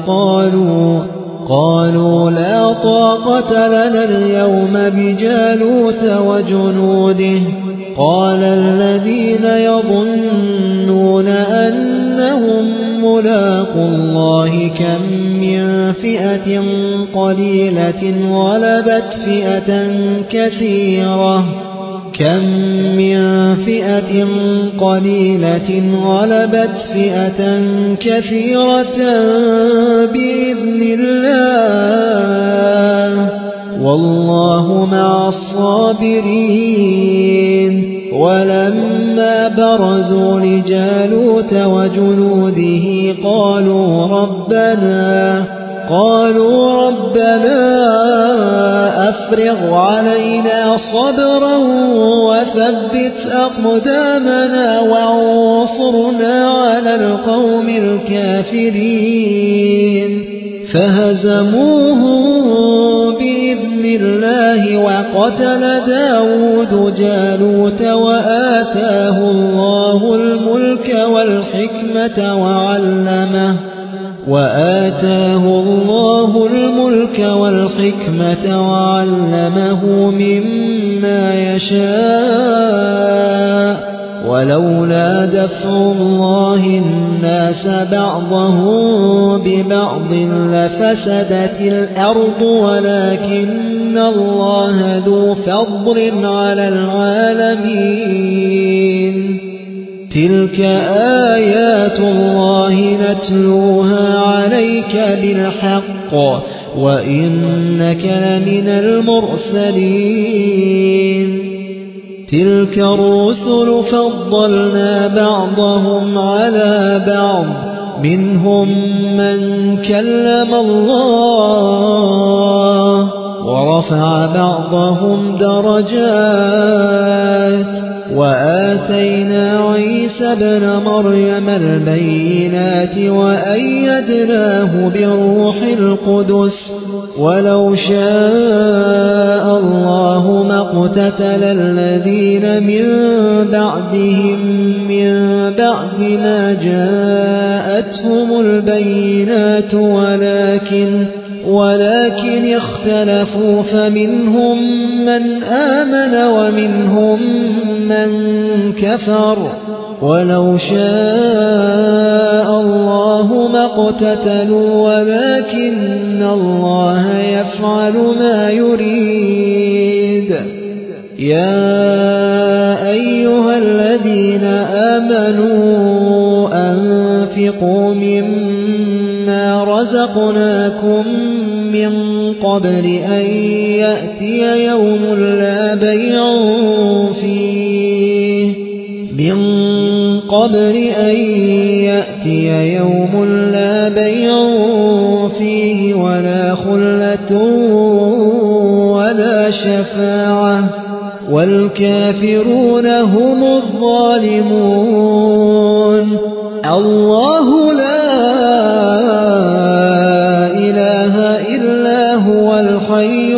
قالوا لا طاقة لنا اليوم بجالوت وجنوده. قال الذين يظنون أنهم ملاقو الله كم من فئة قليلة غلبت فئة كثيرة بإذن الله والله مع الصابرين. ولما برزوا لجالوت وجنوده قالوا ربنا أفرغ علينا صبرا وثبت أقدامنا وانصرنا على القوم الكافرين. فهزموهم بإذن الله وقتل داود جالوت وآتاه الله الملك والحكمة وعلمه مما يشاء. ولولا دفع الله الناس بعضهم ببعض لفسدت الأرض ولكن الله ذو فضل على العالمين. تلك آيات الله نتلوها عليك بالحق وإنك لمن المرسلين. تلك الرسل فضلنا بعضهم على بعض منهم من كلم الله ورفع بعضهم درجات وآتينا عيسى ابن مريم البينات وأيدناه بروح القدس. ولو شاء الله ما اقتتل الذين من بعدهم من بعد ما جاءتهم البينات ولكن اختلفوا فمنهم من آمن ومنهم من كفر. ولو شاء الله ما اقتتلوا ولكن الله يفعل ما يريد. يا أيها الذين آمنوا أنفقوا مما رزقناكم من قبل أن يأتي يوم لا بيع فيه ولا خلة ولا شفاعة والكافرون هم الظالمون. الله لا إله إلا هو الحي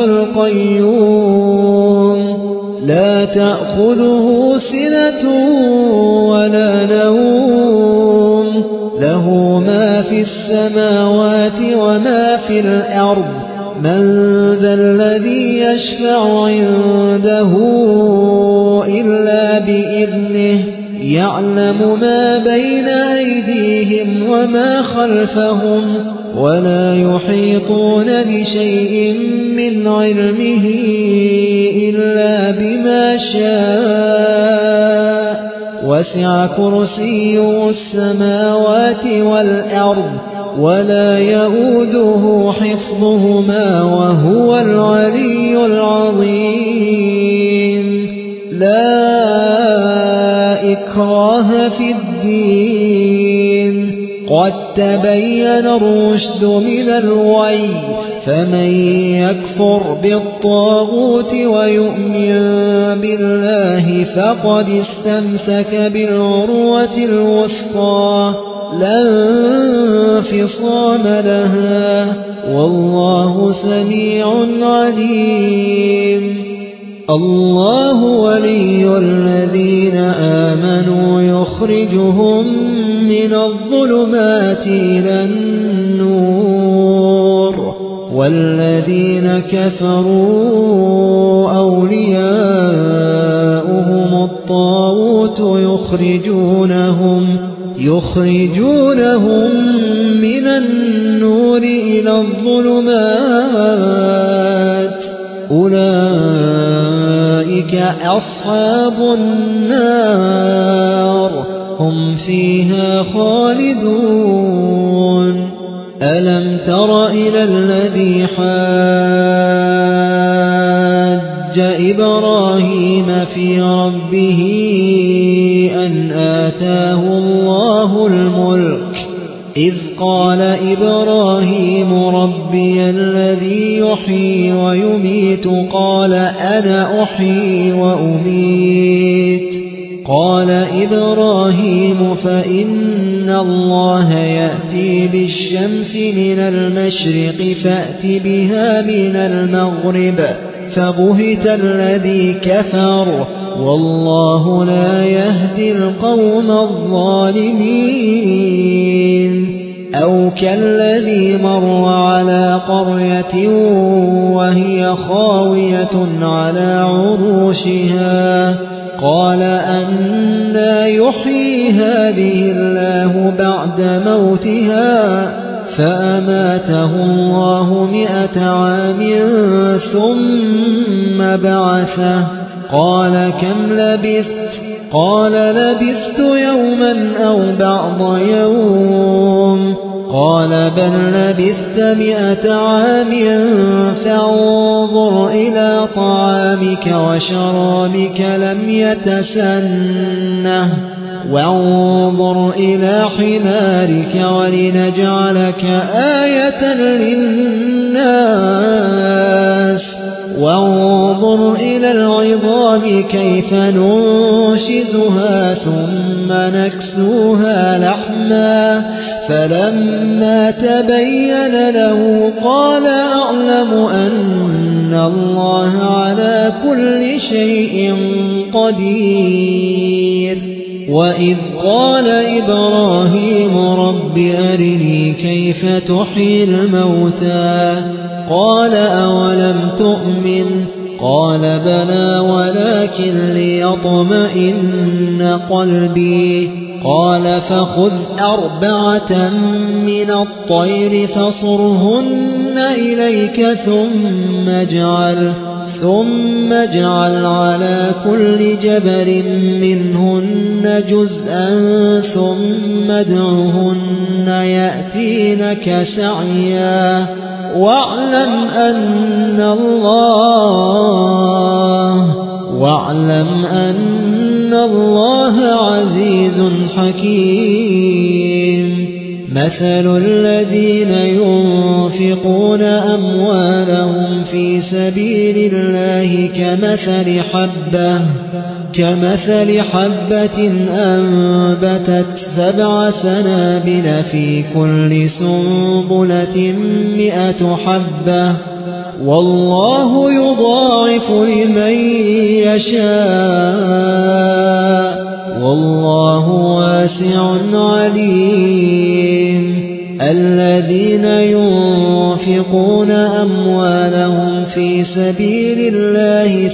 القيوم لا تأخذه سنة ولا نوم السماوات وما في الأرض من ذا الذي يشفع عنده إلا بإذنه يعلم ما بين أيديهم وما خلفهم ولا يحيطون بشيء من علمه إلا بما شاء وسع كرسيه السماوات والأرض ولا يؤوده حفظهما وهو العلي العظيم لا إكراه في الدين قد تبين الرشد من الغي فمن يكفر بالطاغوت ويؤمن بالله فقد استمسك بالعروة الوثقى لا انفصام لها والله سميع عليم الله ولي الذين آمنوا يخرجهم من الظلمات إلى النور والذين كفروا أولياؤهم الطاغوت يخرجونهم من النور إلى الظلمات أولئك أصحاب النار هم فيها خالدون ألم تر إلى الذي حاج إبراهيم في ربه أن آتاه الله الملك إذ قال إبراهيم ربي الذي يحيي ويميت قال أنا أحيي وأميت قال إبراهيم فإن الله يأتي بالشمس من المشرق فأت بها من المغرب فبهت الذي كفر والله لا يهدي القوم الظالمين أو كالذي مر على قرية وهي خاوية على عروشها قال أنى يحيي هذه الله بعد موتها فأماته الله 100 عام ثم بعثه قال كم لبثت قال لبثت يوما أو بعض يوم قال بل لبثت 100 عام فانظر إلى طعامك وشرابك لم يتسنه وانظر إلى حمارك ولنجعلك آية للناس وانظر إلى العظام كيف ننشزها ثم نكسوها لحما فلما تبين له قال أعلم أن الله على كل شيء قدير وإذ قال إبراهيم رب أرني كيف تحيي الموتى قال أولم تؤمن قال بلى ولكن ليطمئن قلبي قال فخذ 4 من الطير فصرهن إليك ثم اجعل على كل جبل منهن جزءا ثم ادعهن يأتينك سعيا واعلم أن الله عزيز حكيم مثل الذين ينفقون أموالهم في سبيل الله كمثل حبة أنبتت 7 سنابل في كل سنبلة 100 حبة والله يضاعف لمن يشاء والله واسع عليم الذين ينفقون أموالهم في سبيل الله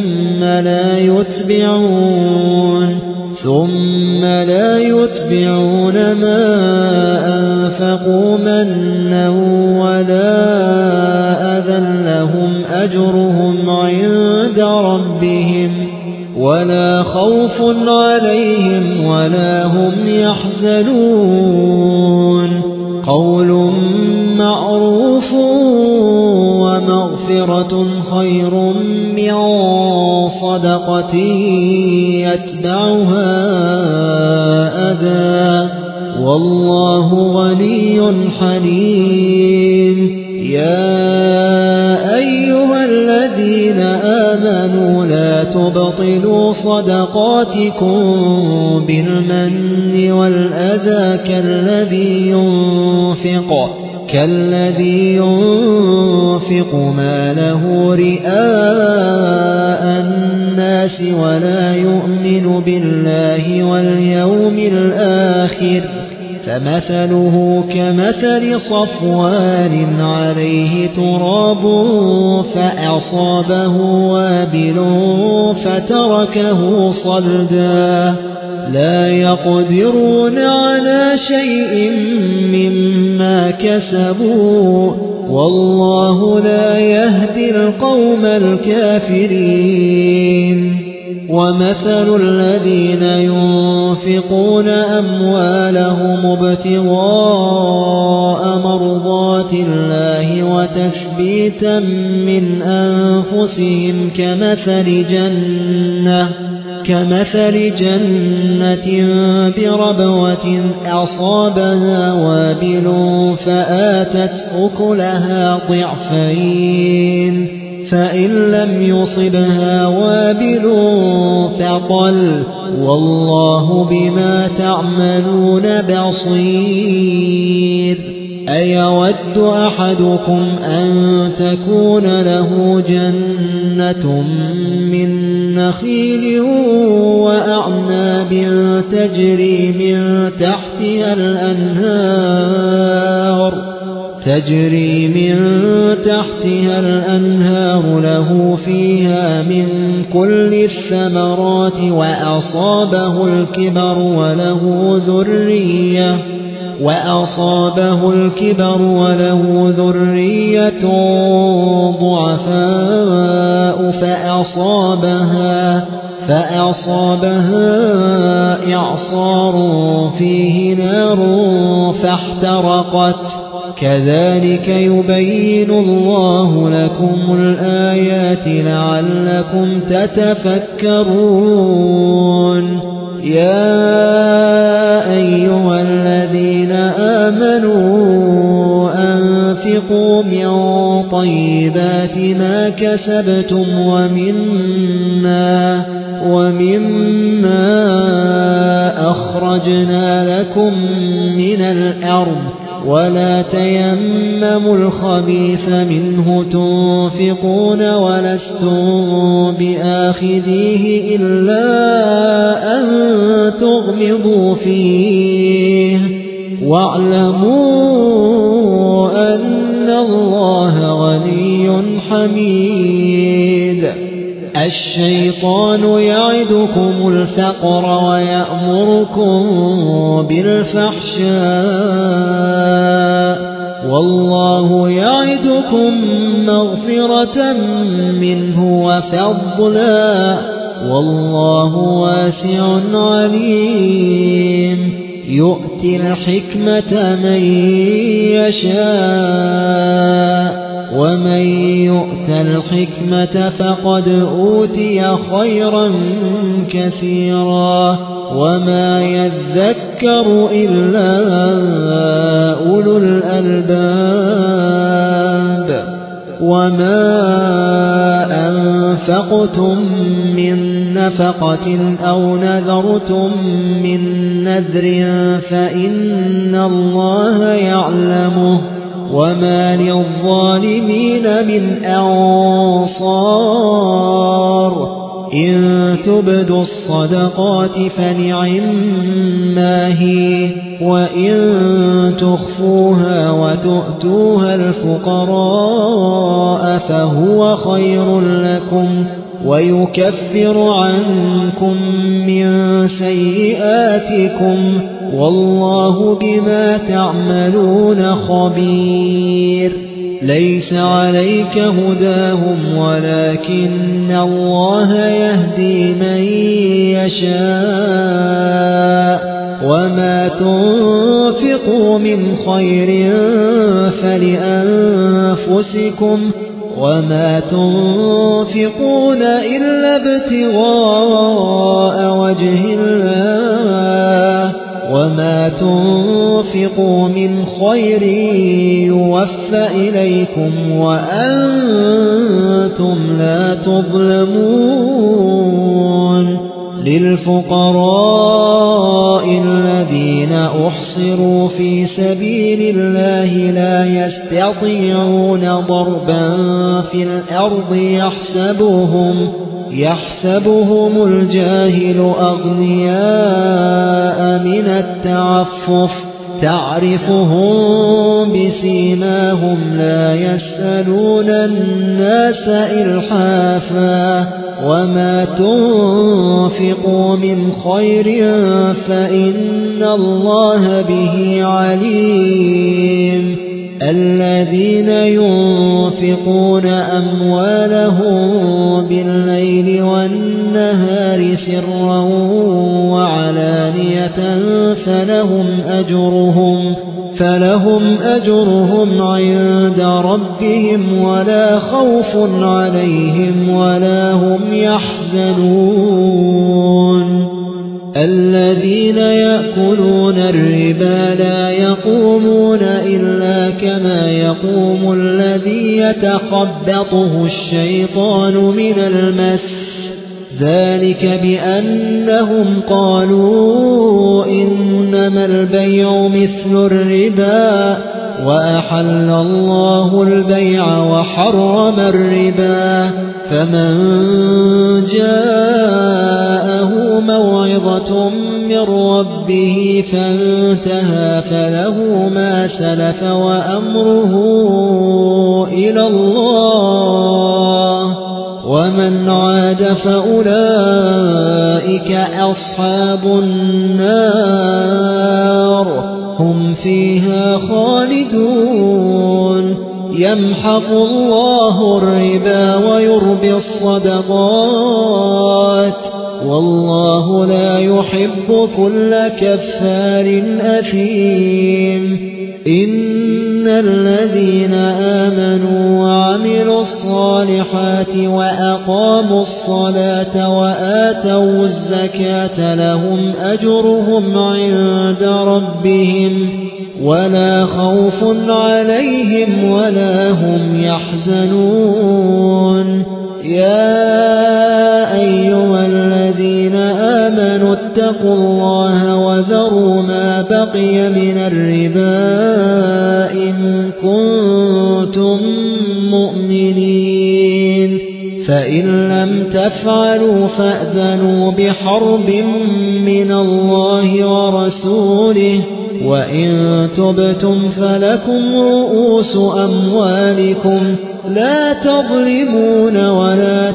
ثم لا يتبعون ما أنفقوا منا ولا أذى لهم أجرهم عند ربهم ولا خوف عليهم ولا هم يحزنون قول معروف ومغفرة خير من صدقة يتبعها أذى والله غني حليم. يا أيها الذين آمنوا لا تبطلوا صدقاتكم بالمن والأذى كالذي ينفق ماله رئاء الناس ولا يؤمن بالله واليوم الآخر فمثله كمثل صفوان عليه تراب فأصابه وابل فتركه صلدا لا يقدرون على شيء مما كسبوا والله لا يهدي القوم الكافرين. ومثل الذين ينفقون أموالهم ابتغاء مرضات الله وتثبيتا من أنفسهم كمثل جنة بربوة أصابها وابل فآتت أكلها ضعفين فإن لم يصبها وابل فطل والله بما تعملون بصير. أيود أحدكم أن تكون له جنة من نخيل وأعناب تجري من تحتها الأنهار له فيها من كل الثمرات وأصابه الكبر وله ذرية ضعفاء فأصابها إعصار فيه نار فاحترقت كذلك يبين الله لكم الآيات لعلكم تتفكرون. يا أيها الذين آمنوا أنفقوا من طيبات ما كسبتم ومما أخرجنا لكم من الأرض ولا تيمموا الخبيث منه تنفقون ولستم بآخذيه إلا أن تغمضوا فيه واعلموا أن الله غني حميد. الشيطان يعدكم الفقر ويأمركم بالفحشاء والله يعدكم مغفرة منه وفضلا والله واسع عليم. يؤتي الحكمة من يشاء ومن يؤت الحكمة فقد أوتي خيرا كثيرا وما يذكر إلا أولو الألباب. وما أنفقتم من نفقة أو نذرتم من نذر فإن الله يعلمه وما للظالمين من أنصار. إن تبدوا الصدقات فنعما هي وإن تخفوها وتؤتوها الفقراء فهو خير لكم ويكفر عنكم من سيئاتكم والله بما تعملون خبير ليس عليك هداهم ولكن الله يهدي من يشاء وما تنفقوا من خير فلأنفسكم وما تنفقون إلا ابتغاء وجه الله وما تنفقوا من خير يوفى إليكم وأنتم لا تظلمون للفقراء الذين أحصروا في سبيل الله لا يستطيعون ضربا في الأرض يحسبهم الجاهل أغنياء من التعفف تعرفهم بسيماهم لا يسألون الناس إلحافا وما تنفقوا من خير فإن الله به عليم الذين ينفقون أموالهم بالليل والنهار سرا وعلانية فلهم أجرهم عند ربهم ولا خوف عليهم ولا هم يحزنون الذين يأكلون الربا لا يقومون إلا كما يقوم الذي يتخبطه الشيطان من المس ذلك بأنهم قالوا إنما البيع مثل الربا وأحل الله البيع وحرم الربا فمن جاءه موعظة من ربه فانتهى فله ما سلف وأمره إلى الله ومن عاد فأولئك أصحاب النار هم فيها خالدون يمحق الله الربا ويربي الصدقات والله لا يحب كل كفار أثيم إن الذين آمنوا وعملوا الصالحات وأقاموا الصلاة وآتوا الزكاة لهم أجرهم عند ربهم ولا خوف عليهم ولا هم يحزنون يا أيها الذين آمنوا اتقوا الله وذروا ما بقي من الربا إن كنتم مؤمنين فإن لم تفعلوا فأذنوا بحرب من الله ورسوله وإن تبتم فلكم رؤوس أموالكم لا تظلمون ولا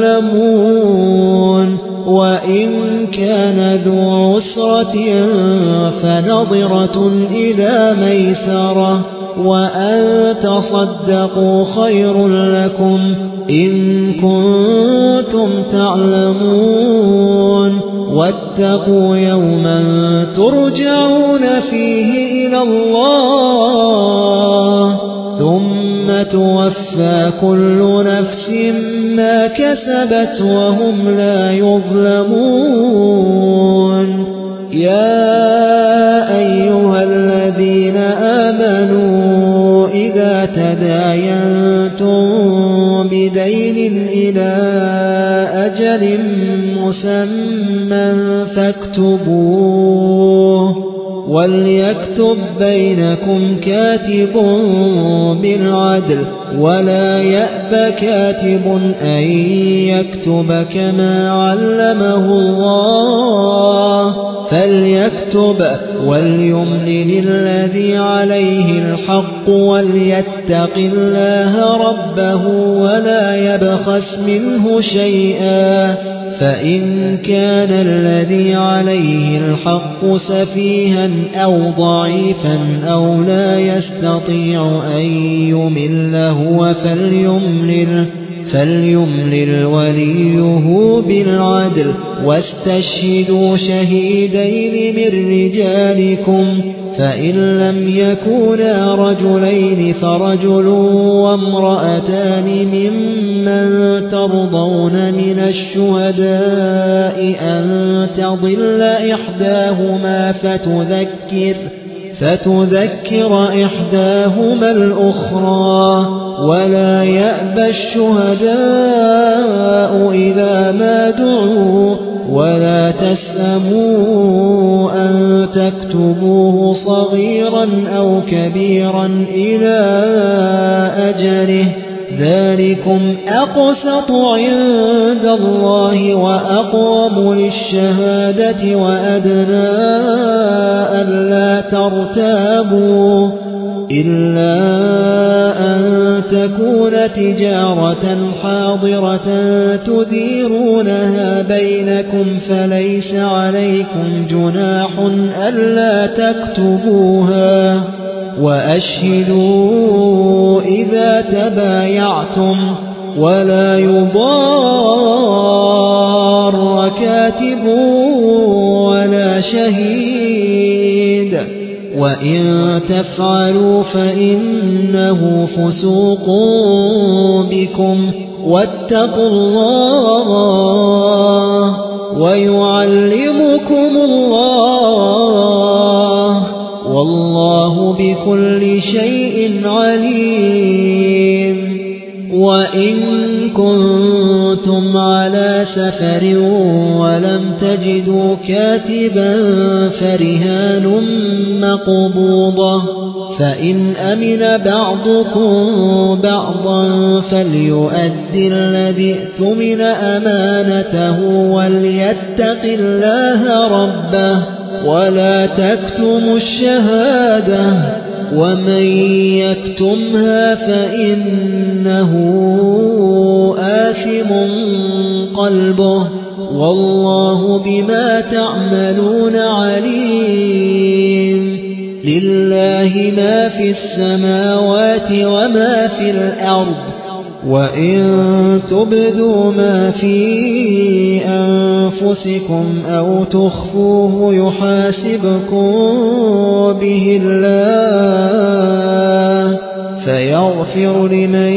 تظلمون وإن كان ذو عسرة فنظرة إلى ميسرة وأن تصدقوا خير لكم إن كنتم تعلمون واتقوا يوما ترجعون فيه إلى الله ثم توفى كل نفس ما كسبت وهم لا يظلمون يا أيها الذين آمنوا إذا تداينتم بدين إلى أجل مسمى فاكتبوه وليكتب بينكم كاتب بالعدل ولا يأب كاتب أن يكتب كما علمه الله فليكتب وليملل الذي عليه الحق وليتق الله ربه ولا يبخس منه شيئا فإن كان الذي عليه الحق سفيها أو ضعيفا أو لا يستطيع أن يمل هو فليملل وليه بالعدل واستشهدوا شهيدين من رجالكم فإن لم يكونا رجلين فرجل وامرأتان ممن ترضون من الشهداء أن تضل إحداهما فتذكر إحداهما الأخرى ولا يأبى الشهداء إذا ما دعوا ولا تسأموا أن تكتبوه صغيرا أو كبيرا إلى أجله ذلكم أقسط عند الله وأقوم للشهادة وأدنى ألا ترتابوا إلا أن تكون تجارة حاضرة تديرونها بينكم فليس عليكم جناح ألا تكتبوها وأشهدوا إذا تبايعتم ولا يضار كاتب ولا شهيد وإن تفعلوا فإنه فسوق بكم واتقوا الله ويعلمكم الله والله بكل شيء عليم وإن كنتم على سفر ولم تجدوا كاتبا فرهان مقبوضة فإن أمن بعضكم بعضا فليؤدي الذي اؤتمن أمانته وليتق الله ربه ولا تكتموا الشهادة ومن يكتمها فإنه آثم قلبه والله بما تعملون عليم لله ما في السماوات وما في الأرض وإن تبدوا ما في أنفسكم أو تخفوه يحاسبكم به الله فيغفر لمن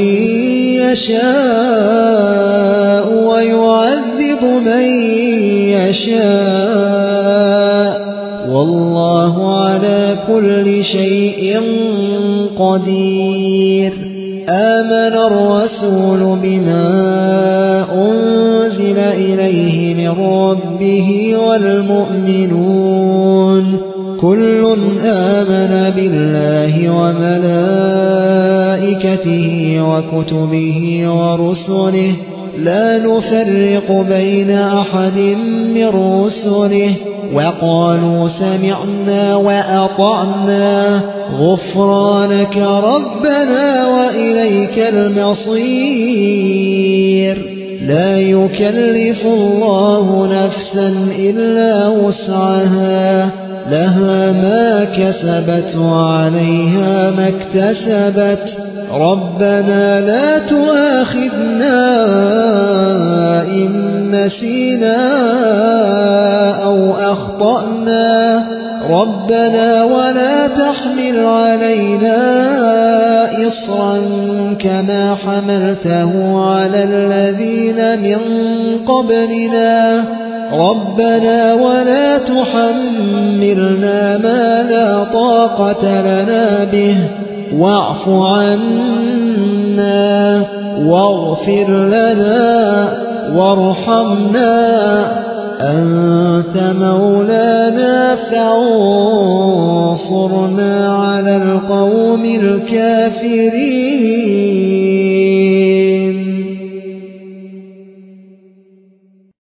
يشاء ويعذب من يشاء والله على كل شيء قدير آمن الرسول بما أنزل إليه من ربه والمؤمنون كل آمن بالله وملائكته وكتبه ورسله لا نفرق بين أحد من رسله وقالوا سمعنا وأطعنا غفرانك ربنا وإليك المصير لا يكلف الله نفسا إلا وسعها لها ما كسبت وعليها ما اكتسبت ربنا لا تؤاخذنا إن نسينا أو أخطأنا ربنا ولا تحمل علينا إصرا كما حملته على الذين من قبلنا ربنا ولا تحملنا ما لا طاقة لنا به واعف عنا واغفر لنا وارحمنا أنت مولانا فانصرنا على القوم الكافرين